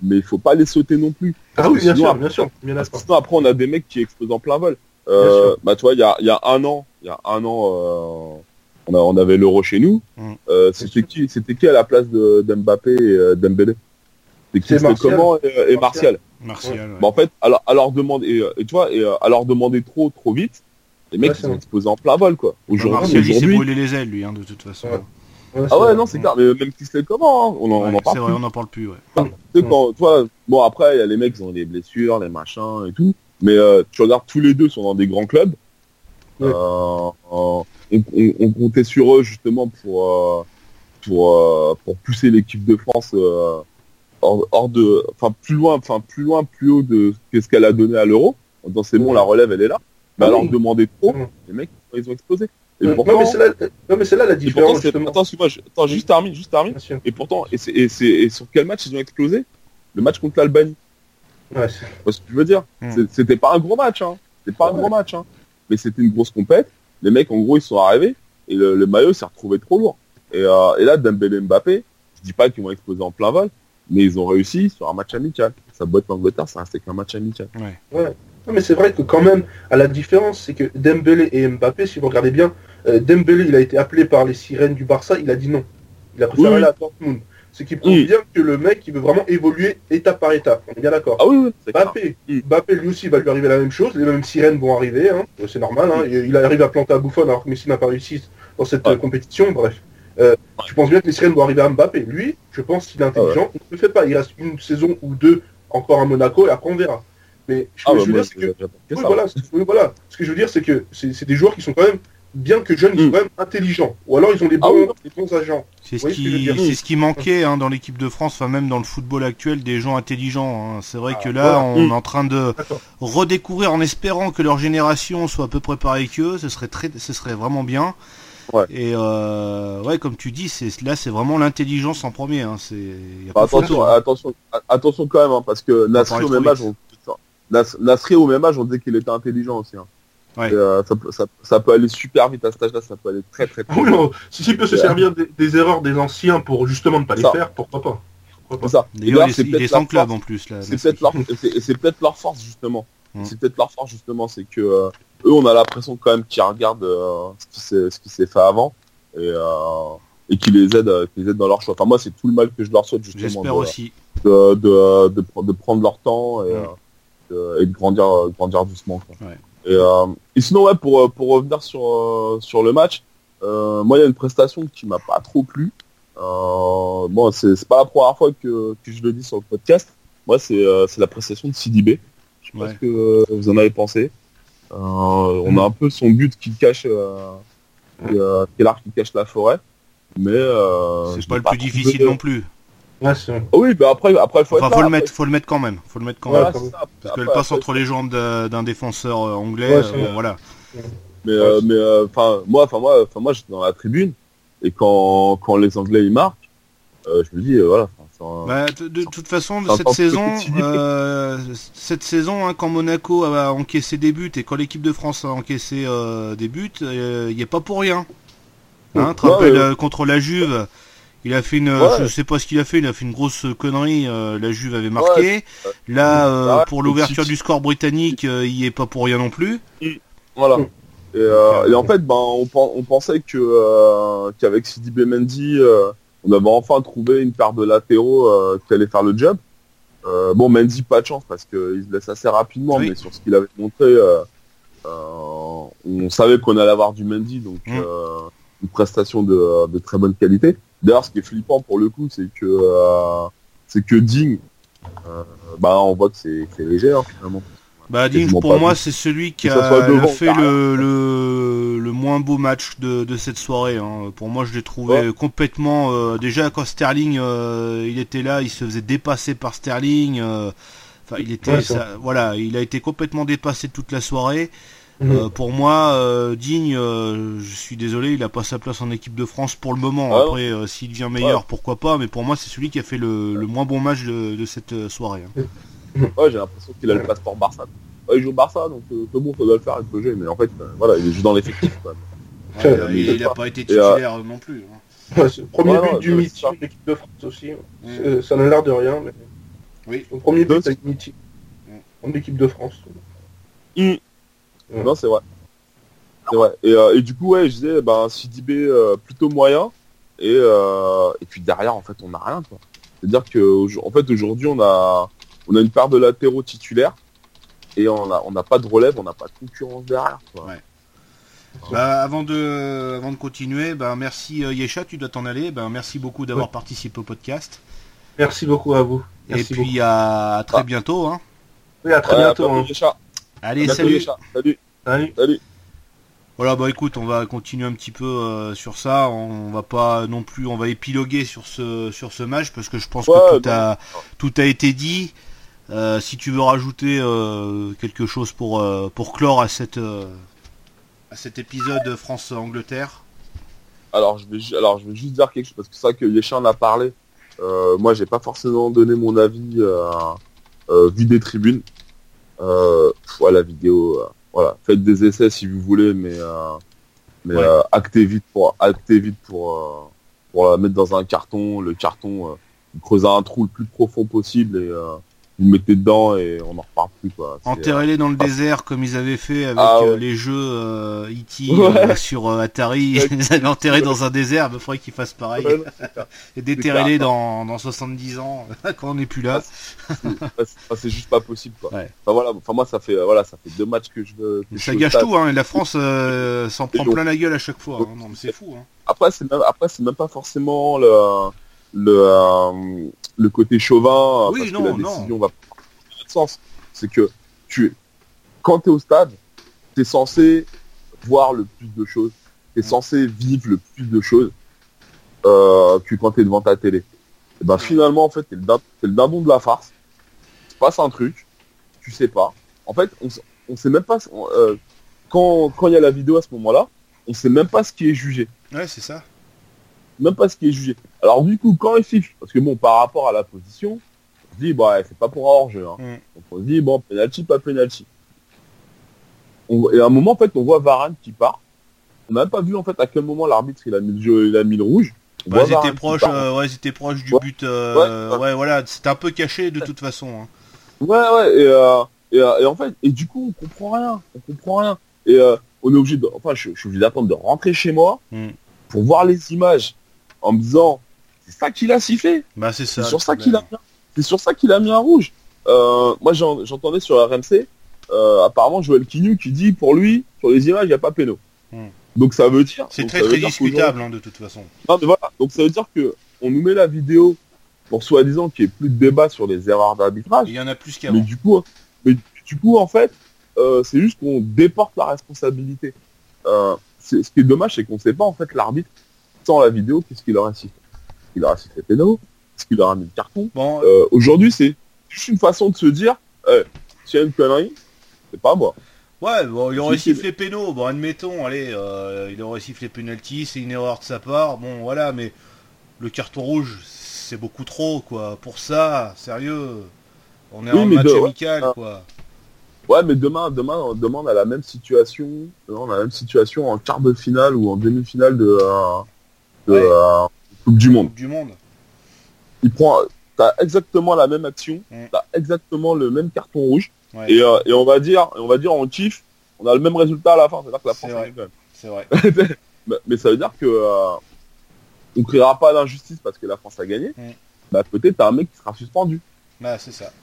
mais il faut pas les sauter non plus. Ah oui, bien Sinon, sûr, après- bien sûr, bien Parce que d'accord. sinon, après, on a des mecs qui explosent en plein vol. Bien Euh, sûr. bah, tu vois, il y a, il y a un an, il y a un an, euh, on, a, on avait l'Euro chez nous. Mm. Euh, c'était qui, c'était qui à la place de d'Mbappé et euh, Dembélé? C'était qui, C'est c'était Martial. comment et, et Martial. Martial, ouais. Bah, en fait, alors, à leur demander, et, euh, et tu vois, et euh, à leur demander trop, trop vite, les mecs, Ouais, c'est ils ont vrai. explosé en plein vol, quoi. Bah, Aujourd'hui, Martial, il s'est aujourd'hui- brûlé les ailes, lui, hein, de toute façon. Ouais. Ouais, ah c'est ouais, vrai. non, c'est clair, mais même Kisley comment, hein, on en, on Ouais, en parle c'est plus. vrai, on n'en parle plus, ouais. Tu sais, quand, tu vois, bon, après, il y a les mecs, ils ont des blessures, les machins et tout. Mais euh, tu regardes, tous les deux sont dans des grands clubs. Ouais. Euh, on, on- on comptait sur eux, justement, pour, euh, pour, euh, pour pousser l'équipe de France euh, hors, hors de... Enfin, plus loin, enfin, plus loin, plus haut de ce qu'elle a donné à l'Euro. Dans c'est bon, Ouais. la relève, elle est là. Mais Ah alors, oui. demander trop, Ouais. les mecs, ils ont explosé. Et Ouais. pourtant, Non, mais c'est là, non, mais c'est là la et pourtant, différence, c'est... justement. Attends, excuse-moi, je- attends, juste termine, juste termine. Bien sûr. Et pourtant, et, c'est, et, c'est, et sur quel match ils ont explosé? Le match contre l'Albanie. Ouais, c'est- Tu vois ce que je veux dire? Mm. C'est- C'était pas un gros match, hein. C'était pas un Ouais. gros match, hein. Mais c'était une grosse compète. Les mecs, en gros, ils sont arrivés et le, le maillot s'est retrouvé trop lourd. Et, euh, et là, Dembélé et Mbappé, je dis pas qu'ils vont exploser en plein vol, mais ils ont réussi sur un match amical. Ça botte l'Angleterre, ça restait qu'un match amical. Ouais. Non, mais c'est vrai que quand même, à la différence, c'est que Dembélé et Mbappé, si vous regardez bien, euh, Dembélé, il a été appelé par les sirènes du Barça, il a dit non. Il a préféré Oui. aller à Dortmund. Ce qui prouve Oui. bien que le mec, il veut vraiment évoluer étape par étape. On est bien d'accord. Ah oui, oui, c'est clair. Mbappé, Mm. Mbappé, lui aussi, il va lui arriver la même chose. Les mêmes sirènes vont arriver. Hein. C'est normal. Hein. Il arrive à planter à Buffon alors que Messi n'a pas réussi dans cette Ouais. euh, compétition. Bref. Euh, Je pense bien que les sirènes vont arriver à Mbappé. Lui, je pense qu'il est intelligent. Il ne le fait pas. Il reste une saison ou deux encore à Monaco et après on verra. Mais ce que Ah je bah veux moi, dire, c'est que j'attends que oui, ça. voilà, c'est- oui, voilà. Ce que je veux dire, c'est que c'est c'est des joueurs qui sont quand même, bien que jeunes, ils sont Mm. quand même intelligents. Ou alors ils ont des Ah bons, oui. des bons agents. C'est ce, Oui, ce que je veux qui, dire. c'est ce qui manquait hein, dans l'équipe de France, enfin même dans le football actuel, des gens intelligents. hein. C'est vrai que là, voilà. on Mm. est en train de D'accord. redécouvrir en espérant que leur génération soit à peu près pareille qu'eux. Ce serait très, ce serait vraiment bien. Ouais. Et euh, ouais, comme tu dis, c'est là, c'est vraiment l'intelligence en premier. Hein. C'est y a Bah, pas photo, attention, hein. attention, a- attention quand même, hein, parce que Nasri parler au trop même âge, vite. on... Nas- Nasri au même âge, on disait qu'il était intelligent aussi. Hein. Ouais. Et, euh, ça, peut- ça, ça peut aller super vite à cet âge-là, ça peut aller très très très Ah oui, vite. non, si s'il peut se Ouais. servir des, des erreurs des anciens pour justement ne pas les Ça. faire, pourquoi pas. Pourquoi C'est pas. ça. Et D'ailleurs, d'ailleurs, il c'est est, il est peut-être sans leur club force. en plus. Là, C'est Nasri. peut-être leur, et c'est, et c'est peut-être leur force justement. Mm. C'est peut-être leur force justement, c'est que euh, eux, on a l'impression quand même qu'ils regardent euh, ce qui s'est, ce qui s'est fait avant et, euh, et qu'ils les aident, euh, qu'ils les aident dans leur choix. Enfin, moi, c'est tout le mal que je leur souhaite justement J'espère de, aussi. de, de, de, de, de prendre leur temps et, Mm. euh, de, et de grandir, euh, grandir doucement. Quoi. Ouais. Et, euh, et sinon, ouais, pour, euh, pour revenir sur, euh, sur le match, euh, moi, il y a une prestation qui m'a pas trop plu. Euh, bon, c'est, c'est pas la première fois que, que je le dis sur le podcast. Moi, c'est, euh, c'est la prestation de Sidibé. Je sais pas Ouais. ce que euh, vous en avez pensé. Euh, on a un peu son but qui cache, euh, qui, euh, qui est l'arbre qui cache la forêt. Mais euh, C'est je pas l'ai le plus trouvé- difficile non plus. Ouais, c'est- Oh oui, bah après, après, faut Enfin, être faut là, le après. mettre, faut le mettre quand même. Faut le mettre quand Voilà, même. Ouais, c'est ça. Parce qu'elle Après, passe après, entre les jambes de- d'un défenseur euh, anglais. Ouais, euh, c'est bon, vrai. voilà. Mais euh, mais euh, enfin moi enfin moi enfin moi j'étais dans la tribune et quand quand les Anglais ils marquent, euh, je me dis euh, voilà. enfin, c'est un- Bah, de, de toute façon, C'est un cette temps de saison, petite idée. euh, cette saison, hein, quand Monaco a encaissé des buts et quand l'équipe de France a encaissé euh, des buts, euh, il n'y est pas pour rien. Hein, tu te Ouais, rappelles, ouais. euh, contre la Juve, il a fait une, Ouais. je sais pas ce qu'il a fait, il a fait une grosse connerie. euh, la Juve avait marqué. Là, euh, Ouais, pour l'ouverture City. du score britannique, euh, il n'y est pas pour rien non plus. Voilà. Mm. Et, euh, et en fait ben on, pen- on pensait que euh, qu'avec Sidibé Mendy euh, on avait enfin trouvé une paire de latéraux euh, qui allait faire le job. Euh, bon Mendy pas de chance parce qu'il se laisse assez rapidement Oui. mais sur ce qu'il avait montré euh, euh, on savait qu'on allait avoir du Mendy donc Mm. euh, une prestation de, de très bonne qualité. D'ailleurs ce qui est flippant pour le coup c'est que euh, c'est que Digne euh, bah on voit que c'est, que c'est léger hein, finalement. Bah, Digne, Quasiment pour pas moi, vu. c'est celui qui Que ça soit a, devant a ou fait derrière. le, le, le moins beau match de, de cette soirée. Hein. Pour moi, je l'ai trouvé Ouais. complètement... euh, déjà, quand Sterling, euh, il était là, il se faisait dépasser par Sterling. euh, Enfin, il était... Ouais, c'est ça, voilà, il a été complètement dépassé toute la soirée. Mhm. Euh, pour moi, euh, Digne, euh, je suis désolé, il a pas sa place en équipe de France pour le moment. Ah Après, euh, s'il devient meilleur, Ouais. pourquoi pas. Mais pour moi, c'est celui qui a fait le, le moins bon match de, de cette euh, soirée. Hein. Ouais, j'ai l'impression qu'il a le passeport Barça. Ouais, il joue au Barça, donc euh, c'est bon, ça doit le faire, il peut jouer, mais en fait, euh, voilà, il est juste dans l'effectif. Quoi. Ouais, Euh, il n'a pas été Et, euh, titulaire non plus. Hein. Ouais, c'est le premier Ouais, but ouais, du ouais, mythe c'est ça. de l'équipe de France aussi. C'est- Ça n'a l'air de rien, mais Oui. Son premier Deux. but avec Miti. En équipe de France. Mmh. Ouais. Non, c'est vrai. C'est vrai. Et, euh, et du coup, ouais, je disais, ben, Sidibé euh, plutôt moyen. Et, euh, et puis derrière, en fait, on n'a rien, quoi. C'est-à-dire que, en fait, aujourd'hui, on a, on a une paire de latéraux titulaires. Et on a, on n'a pas de relève, on n'a pas de concurrence derrière, quoi. Ouais. Bah, avant de, avant de continuer, bah, merci euh, Yesha, tu dois t'en aller. Bah, merci beaucoup d'avoir Ouais. participé au podcast. Merci beaucoup à vous. Merci Et puis beaucoup. à, à très Ah. bientôt. Hein. Oui, à très Ouais, bientôt. à bientôt, Hein. les chats. Allez, À bientôt, salut. les chats. Salut. Salut. Salut. Voilà, bah écoute, on va continuer un petit peu euh, sur ça. On va pas non plus, on va épiloguer sur ce sur ce match parce que je pense Ouais, que tout non. a tout a été dit. Euh, si tu veux rajouter euh, quelque chose pour euh, pour clore à cette euh, à cet épisode France-Angleterre. Alors je vais ju- alors je vais juste dire quelque chose parce que c'est vrai que Yesha en a parlé. Euh, moi j'ai pas forcément donné mon avis euh, euh, vu des tribunes. Euh, pff, ouais, la vidéo, euh, voilà, faites des essais si vous voulez, mais euh, mais Ouais. euh, actez vite pour actez vite pour euh, pour la mettre dans un carton. Le carton, euh, vous creusez un trou le plus profond possible et euh, vous le mettez dedans et on n'en reparle plus, quoi. C'est, Enterrez-les dans le ah. désert comme ils avaient fait avec Ah, euh, ouais. les jeux euh, E T Ouais. euh, sur euh, Atari. Ouais. Ils les avaient enterrés dans un désert, il faudrait qu'ils fassent pareil. Ouais, non, c'est clair. Et déterrez-les clair. dans, dans soixante-dix ans, quand on n'est plus là. c'est, c'est- c'est juste pas possible, quoi. Ouais. Enfin voilà, enfin moi ça fait euh, voilà, ça fait deux matchs que je que je Ça suis au gâche stade. tout, hein, et la France euh, s'en prend jours. plein la gueule à chaque fois. Hein. Non, mais c'est fou. Hein. Après c'est même après c'est même pas forcément le le euh, le côté chauvin Oui, parce non, que la non. décision va pas dans le sens. C'est que tu quand t'es au stade, t'es censé voir le plus de choses, t'es Mm. censé vivre le plus de choses euh, que quand t'es devant ta télé. Et ben finalement en fait t'es le, din- t'es le dindon de la farce. Il se passe un truc, tu sais pas. En fait on, s- on sait même pas on- euh, quand quand il y a la vidéo à ce moment-là, on sait même pas ce qui est jugé. Ouais, c'est ça. Même pas ce qui est jugé. Alors du coup, quand il siffle, parce que bon, par rapport à la position, on se dit, bah, c'est pas pour un hors-jeu. Hein. Mm. Donc on se dit, bon, penalty, pas penalty. On- et à un moment, en fait, on voit Varane qui part. On n'a même pas vu, en fait, à quel moment l'arbitre, il a mis le jeu, il a mis le rouge. On Bah, voit ils étaient Varane qui proches, part. euh, ouais, ils étaient proches du Ouais. but. Euh, Ouais. ouais, voilà, c'était un peu caché de toute façon. Hein. Ouais, ouais, et, euh, et, euh, et en fait, et du coup, on comprend rien. On comprend rien. Et euh, on est obligé de, enfin, je, je suis obligé d'attendre de rentrer chez moi Mm. pour voir les images en me disant, c'est ça qu'il a sifflé. Bah, c'est ça. C'est sur le ça qu'il a problème. mis, c'est sur ça qu'il a mis un rouge. Euh, moi, j'en- j'entendais sur R M C, euh, apparemment Joël Quignou qui dit pour lui, sur les images, il n'y a pas péno. Hmm. Donc ça veut dire. C'est donc très ça veut très dire discutable hein, de toute façon. qu'aujourd'hui- Non, mais voilà. Donc ça veut dire que on nous met la vidéo pour soi-disant qu'il n'y ait plus de débat sur les erreurs d'arbitrage. Il y en a plus Mais qu'avant. du coup, mais du coup, en fait, euh, c'est juste qu'on déporte la responsabilité. Euh, c'est- ce qui est dommage, c'est qu'on ne sait pas en fait l'arbitre sans la vidéo qu'est-ce qu'il aurait sifflé. Il aurait sifflé péno, est-ce qu'il aurait mis le carton. Bon, Euh, Aujourd'hui, c'est juste une façon de se dire, euh, s'il y a une connerie, c'est pas moi. ouais, bon, il aurait si, si. sifflé péno. Bon, admettons, allez, euh, il aurait sifflé penalty, c'est une erreur de sa part. Bon, voilà, mais le carton rouge, c'est beaucoup trop, quoi. Pour ça, sérieux. On est Oui, en mais match de- ouais. amical, Ah. quoi. Ouais, mais demain, demain, on demande à la même situation, demain, on a la même situation en quart de finale ou en demi-finale de, euh, de Ouais. euh, Coupe du Monde. Coupe du monde. Il prend, t'as exactement la même action, Mm. t'as exactement le même carton rouge, Ouais, et, euh, et on va dire, et on va dire, on kiffe, on a le même résultat à la fin, c'est-à-dire que la C'est France vrai. gagne quand même. c'est vrai. mais, mais ça veut dire que euh, on criera pas d'injustice parce que la France a gagné. Mm. Bah peut-être t'as un mec qui sera suspendu. Bah, c'est ça.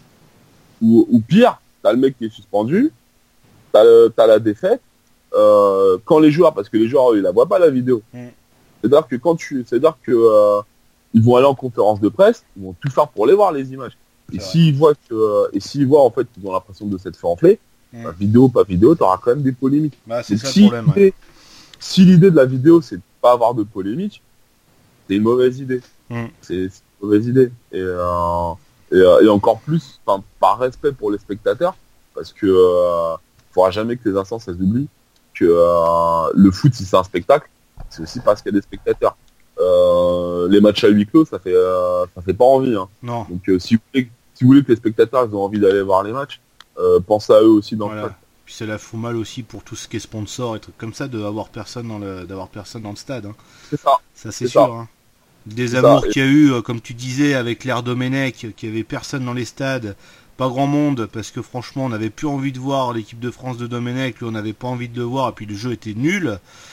Ou, ou pire, t'as le mec qui est suspendu, t'as, le- t'as la défaite, euh, quand les joueurs, parce que les joueurs, eux, ils la voient pas la vidéo. Mm. C'est-à-dire que quand tu, c'est-à-dire que euh, ils vont aller en conférence de presse, ils vont tout faire pour les voir les images. Et C'est vrai. s'ils voient que, euh, et s'ils voient en fait qu'ils ont l'impression de s'être fait enfler, Mm. bah, vidéo pas vidéo, t'auras quand même des polémiques. Bah, c'est Donc, ça si le problème. Ouais. l'idée- si l'idée de la vidéo c'est de pas avoir de polémique, c'est une mauvaise idée. Mm. C'est, c'est une mauvaise idée. Et, euh, et, euh, et encore plus, enfin, par respect pour les spectateurs, parce que euh, faudra jamais que les instances elles oublient que euh, le foot, si c'est un spectacle, c'est aussi parce qu'il y a des spectateurs. Euh, les matchs à huis clos, ça fait euh, ça fait pas envie. Hein. Non. Donc euh, si vous voulez, si vous voulez que les spectateurs ils ont envie d'aller voir les matchs, euh, pensez à eux aussi dans le Voilà. stade. Puis ça la fout mal aussi pour tout ce qui est sponsor et trucs comme ça, de avoir personne dans le, d'avoir personne dans le stade. Hein. C'est ça. Ça, c'est C'est sûr. ça. Hein. Des amours qu'il y a eu, comme tu disais, avec l'ère Domenech, qui avait personne dans les stades, pas grand monde, parce que franchement, on n'avait plus envie de voir l'équipe de France de Domenech, lui, on n'avait pas envie de le voir, et puis le jeu était nul.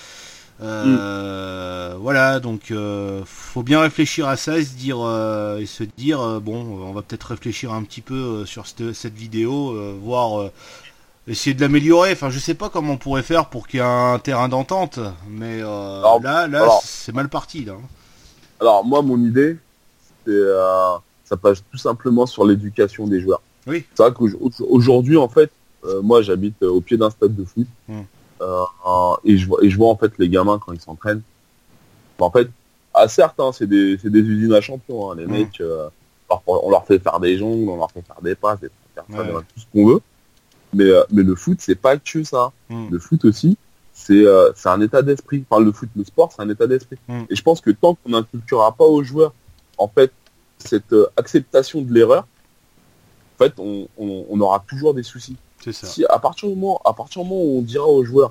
Euh, mm. Voilà, donc euh, faut bien réfléchir à ça et se dire, euh, et se dire euh, bon, on va peut-être réfléchir un petit peu euh, sur cette, cette vidéo, euh, voir... Euh, essayer de l'améliorer, enfin je sais pas comment on pourrait faire pour qu'il y ait un terrain d'entente, mais euh, alors, là, là alors, c'est mal parti là. Alors moi mon idée, c'est euh, ça passe tout simplement sur l'éducation des joueurs. Oui. C'est vrai qu'aujourd'hui en fait, euh, moi j'habite au pied d'un stade de foot hum. euh, et je vois et je vois en fait les gamins quand ils s'entraînent. En fait, à certes hein, c'est des c'est des usines à champions, hein, les hum. mecs, euh, on leur fait faire des jongles, on leur fait faire des passes, des trucs comme ça, ouais. tout ce qu'on veut. Mais, euh, mais le foot, c'est pas que ça. Mm. Le foot aussi, c'est euh, c'est un état d'esprit. Enfin, le foot, le sport, c'est un état d'esprit. Mm. Et je pense que tant qu'on n'inculquera pas aux joueurs, en fait, cette euh, acceptation de l'erreur, en fait, on, on, on aura toujours des soucis. C'est ça. Si à partir du moment, à partir du moment où on dira aux joueurs,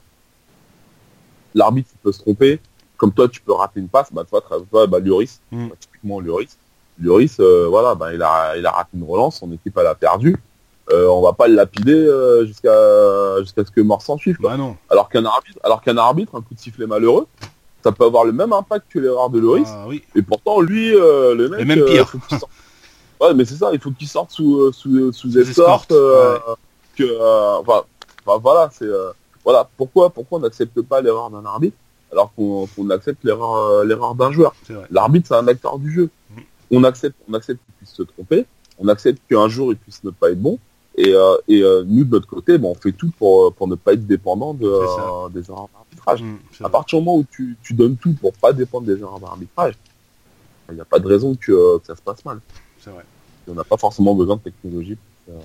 l'arbitre peut se tromper, comme toi, tu peux rater une passe, bah toi, toi bah, Lloris, mm. bah, typiquement Lloris, Lloris, euh, voilà, bah il a, il a raté une relance, son équipe elle a perdu. Euh, on va pas le lapider euh, jusqu'à jusqu'à ce que mort s'en suive. Bah non. Alors qu'un arbitre, alors qu'un arbitre, un coup de sifflet malheureux, ça peut avoir le même impact que l'erreur de Lloris. Ah, oui. Et pourtant, lui, euh, le mec, et même pire. Euh, ouais, mais c'est ça, il faut qu'il sorte sous sous sous escorte. Euh, ouais. Que, euh, enfin, enfin, voilà, c'est euh, voilà. Pourquoi pourquoi on n'accepte pas l'erreur d'un arbitre alors qu'on qu'on accepte l'erreur euh, l'erreur d'un joueur. L'arbitre, c'est un acteur du jeu. Mmh. On accepte on accepte qu'il puisse se tromper. On accepte qu'un jour il puisse ne pas être bon. Et, euh, et euh, nous de notre côté, bon, on fait tout pour pour ne pas être dépendant de, euh, des erreurs d'arbitrage. Mmh, à partir du moment où tu, tu donnes tout pour pas dépendre des erreurs d'arbitrage, il n'y a pas de raison que, euh, que ça se passe mal. C'est vrai. Et on n'a pas forcément besoin de technologie. Pour, euh,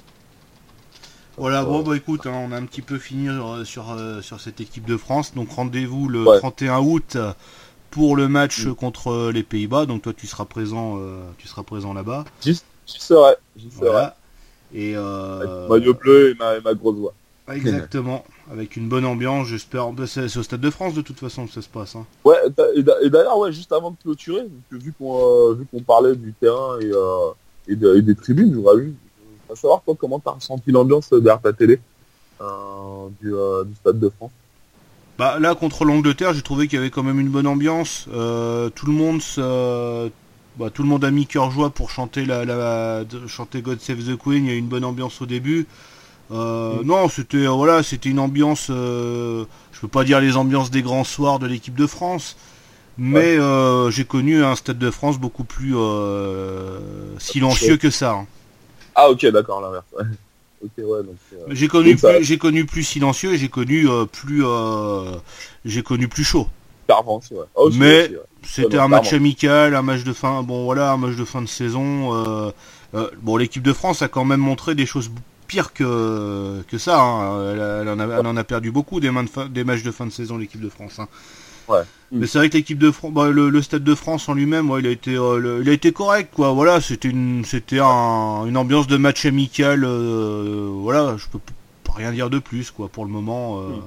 voilà, bon bah écoute, hein, on a un petit peu fini euh, sur euh, sur cette équipe de France. Donc rendez-vous le ouais. trente et un août pour le match mmh. contre les Pays-Bas. Donc toi tu seras présent, euh, tu seras présent là-bas. J'y, j'y serai, j'y serai. Voilà. Et euh... maillot bleu et ma, et ma grosse voix. Exactement, avec une bonne ambiance, j'espère. C'est, c'est au Stade de France de toute façon que ça se passe. Hein. Ouais, et d'ailleurs, ouais, juste avant de clôturer, vu qu'on, euh, vu qu'on parlait du terrain et, euh, et, de, et des tribunes, j'aurais vu, je veux savoir toi comment t'as ressenti l'ambiance derrière ta télé euh, du, euh, du Stade de France. Bah là contre l'Angleterre, j'ai trouvé qu'il y avait quand même une bonne ambiance. Euh, tout le monde se Bah, tout le monde a mis cœur joie pour chanter la, la chanter God Save the Queen. Il y a eu une bonne ambiance au début. Euh, mmh. Non, c'était euh, voilà, c'était une ambiance. Euh, je peux pas dire les ambiances des grands soirs de l'équipe de France, mais ouais. euh, j'ai connu un Stade de France beaucoup plus euh, silencieux que ça. Hein. Ah ok, d'accord, l'inverse. Ok, ouais, donc, euh, j'ai connu plus, ça... j'ai connu plus silencieux et j'ai connu euh, plus euh, j'ai connu plus chaud. Aussi, ouais. oh, mais aussi, ouais. c'était ouais, un match amical, un match de fin, bon voilà, un match de fin de saison. Euh, euh, bon, l'équipe de France a quand même montré des choses pires que que ça. Hein. Elle, elle, en a, elle en a perdu beaucoup des, de fin, des matchs de fin de saison, l'équipe de France. Hein. Ouais. Mais c'est vrai que l'équipe de France, bah, le, le Stade de France en lui-même, ouais, il a été, euh, le, il a été correct, quoi. Voilà, c'était une, c'était un, une ambiance de match amical. Euh, voilà, je peux p- rien dire de plus, quoi, pour le moment. Euh... Mm.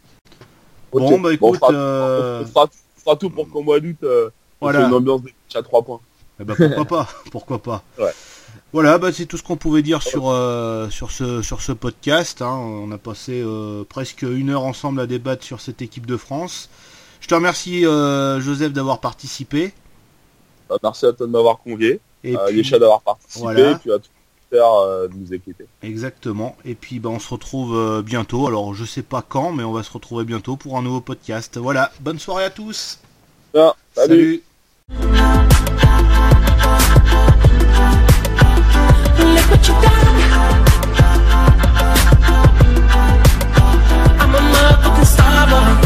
Bon, okay. bah écoute, bon, on, fera, euh... on, fera, on fera tout pour qu'au mois d'août, euh, voilà. une ambiance de match à trois points. Eh bah pourquoi pas, pourquoi pas. Ouais. Voilà, bah c'est tout ce qu'on pouvait dire sur euh, sur ce sur ce podcast. Hein. On a passé euh, presque une heure ensemble à débattre sur cette équipe de France. Je te remercie euh, Joseph d'avoir participé. Bah, merci à toi de m'avoir convié. Et euh, puis, Yesha d'avoir participé. Voilà. Et puis à tout faire euh, de nous écouter. Exactement. Et puis bah on se retrouve euh, bientôt. Alors je sais pas quand, mais on va se retrouver bientôt pour un nouveau podcast. Voilà. Bonne soirée à tous. Bien, salut. Salut.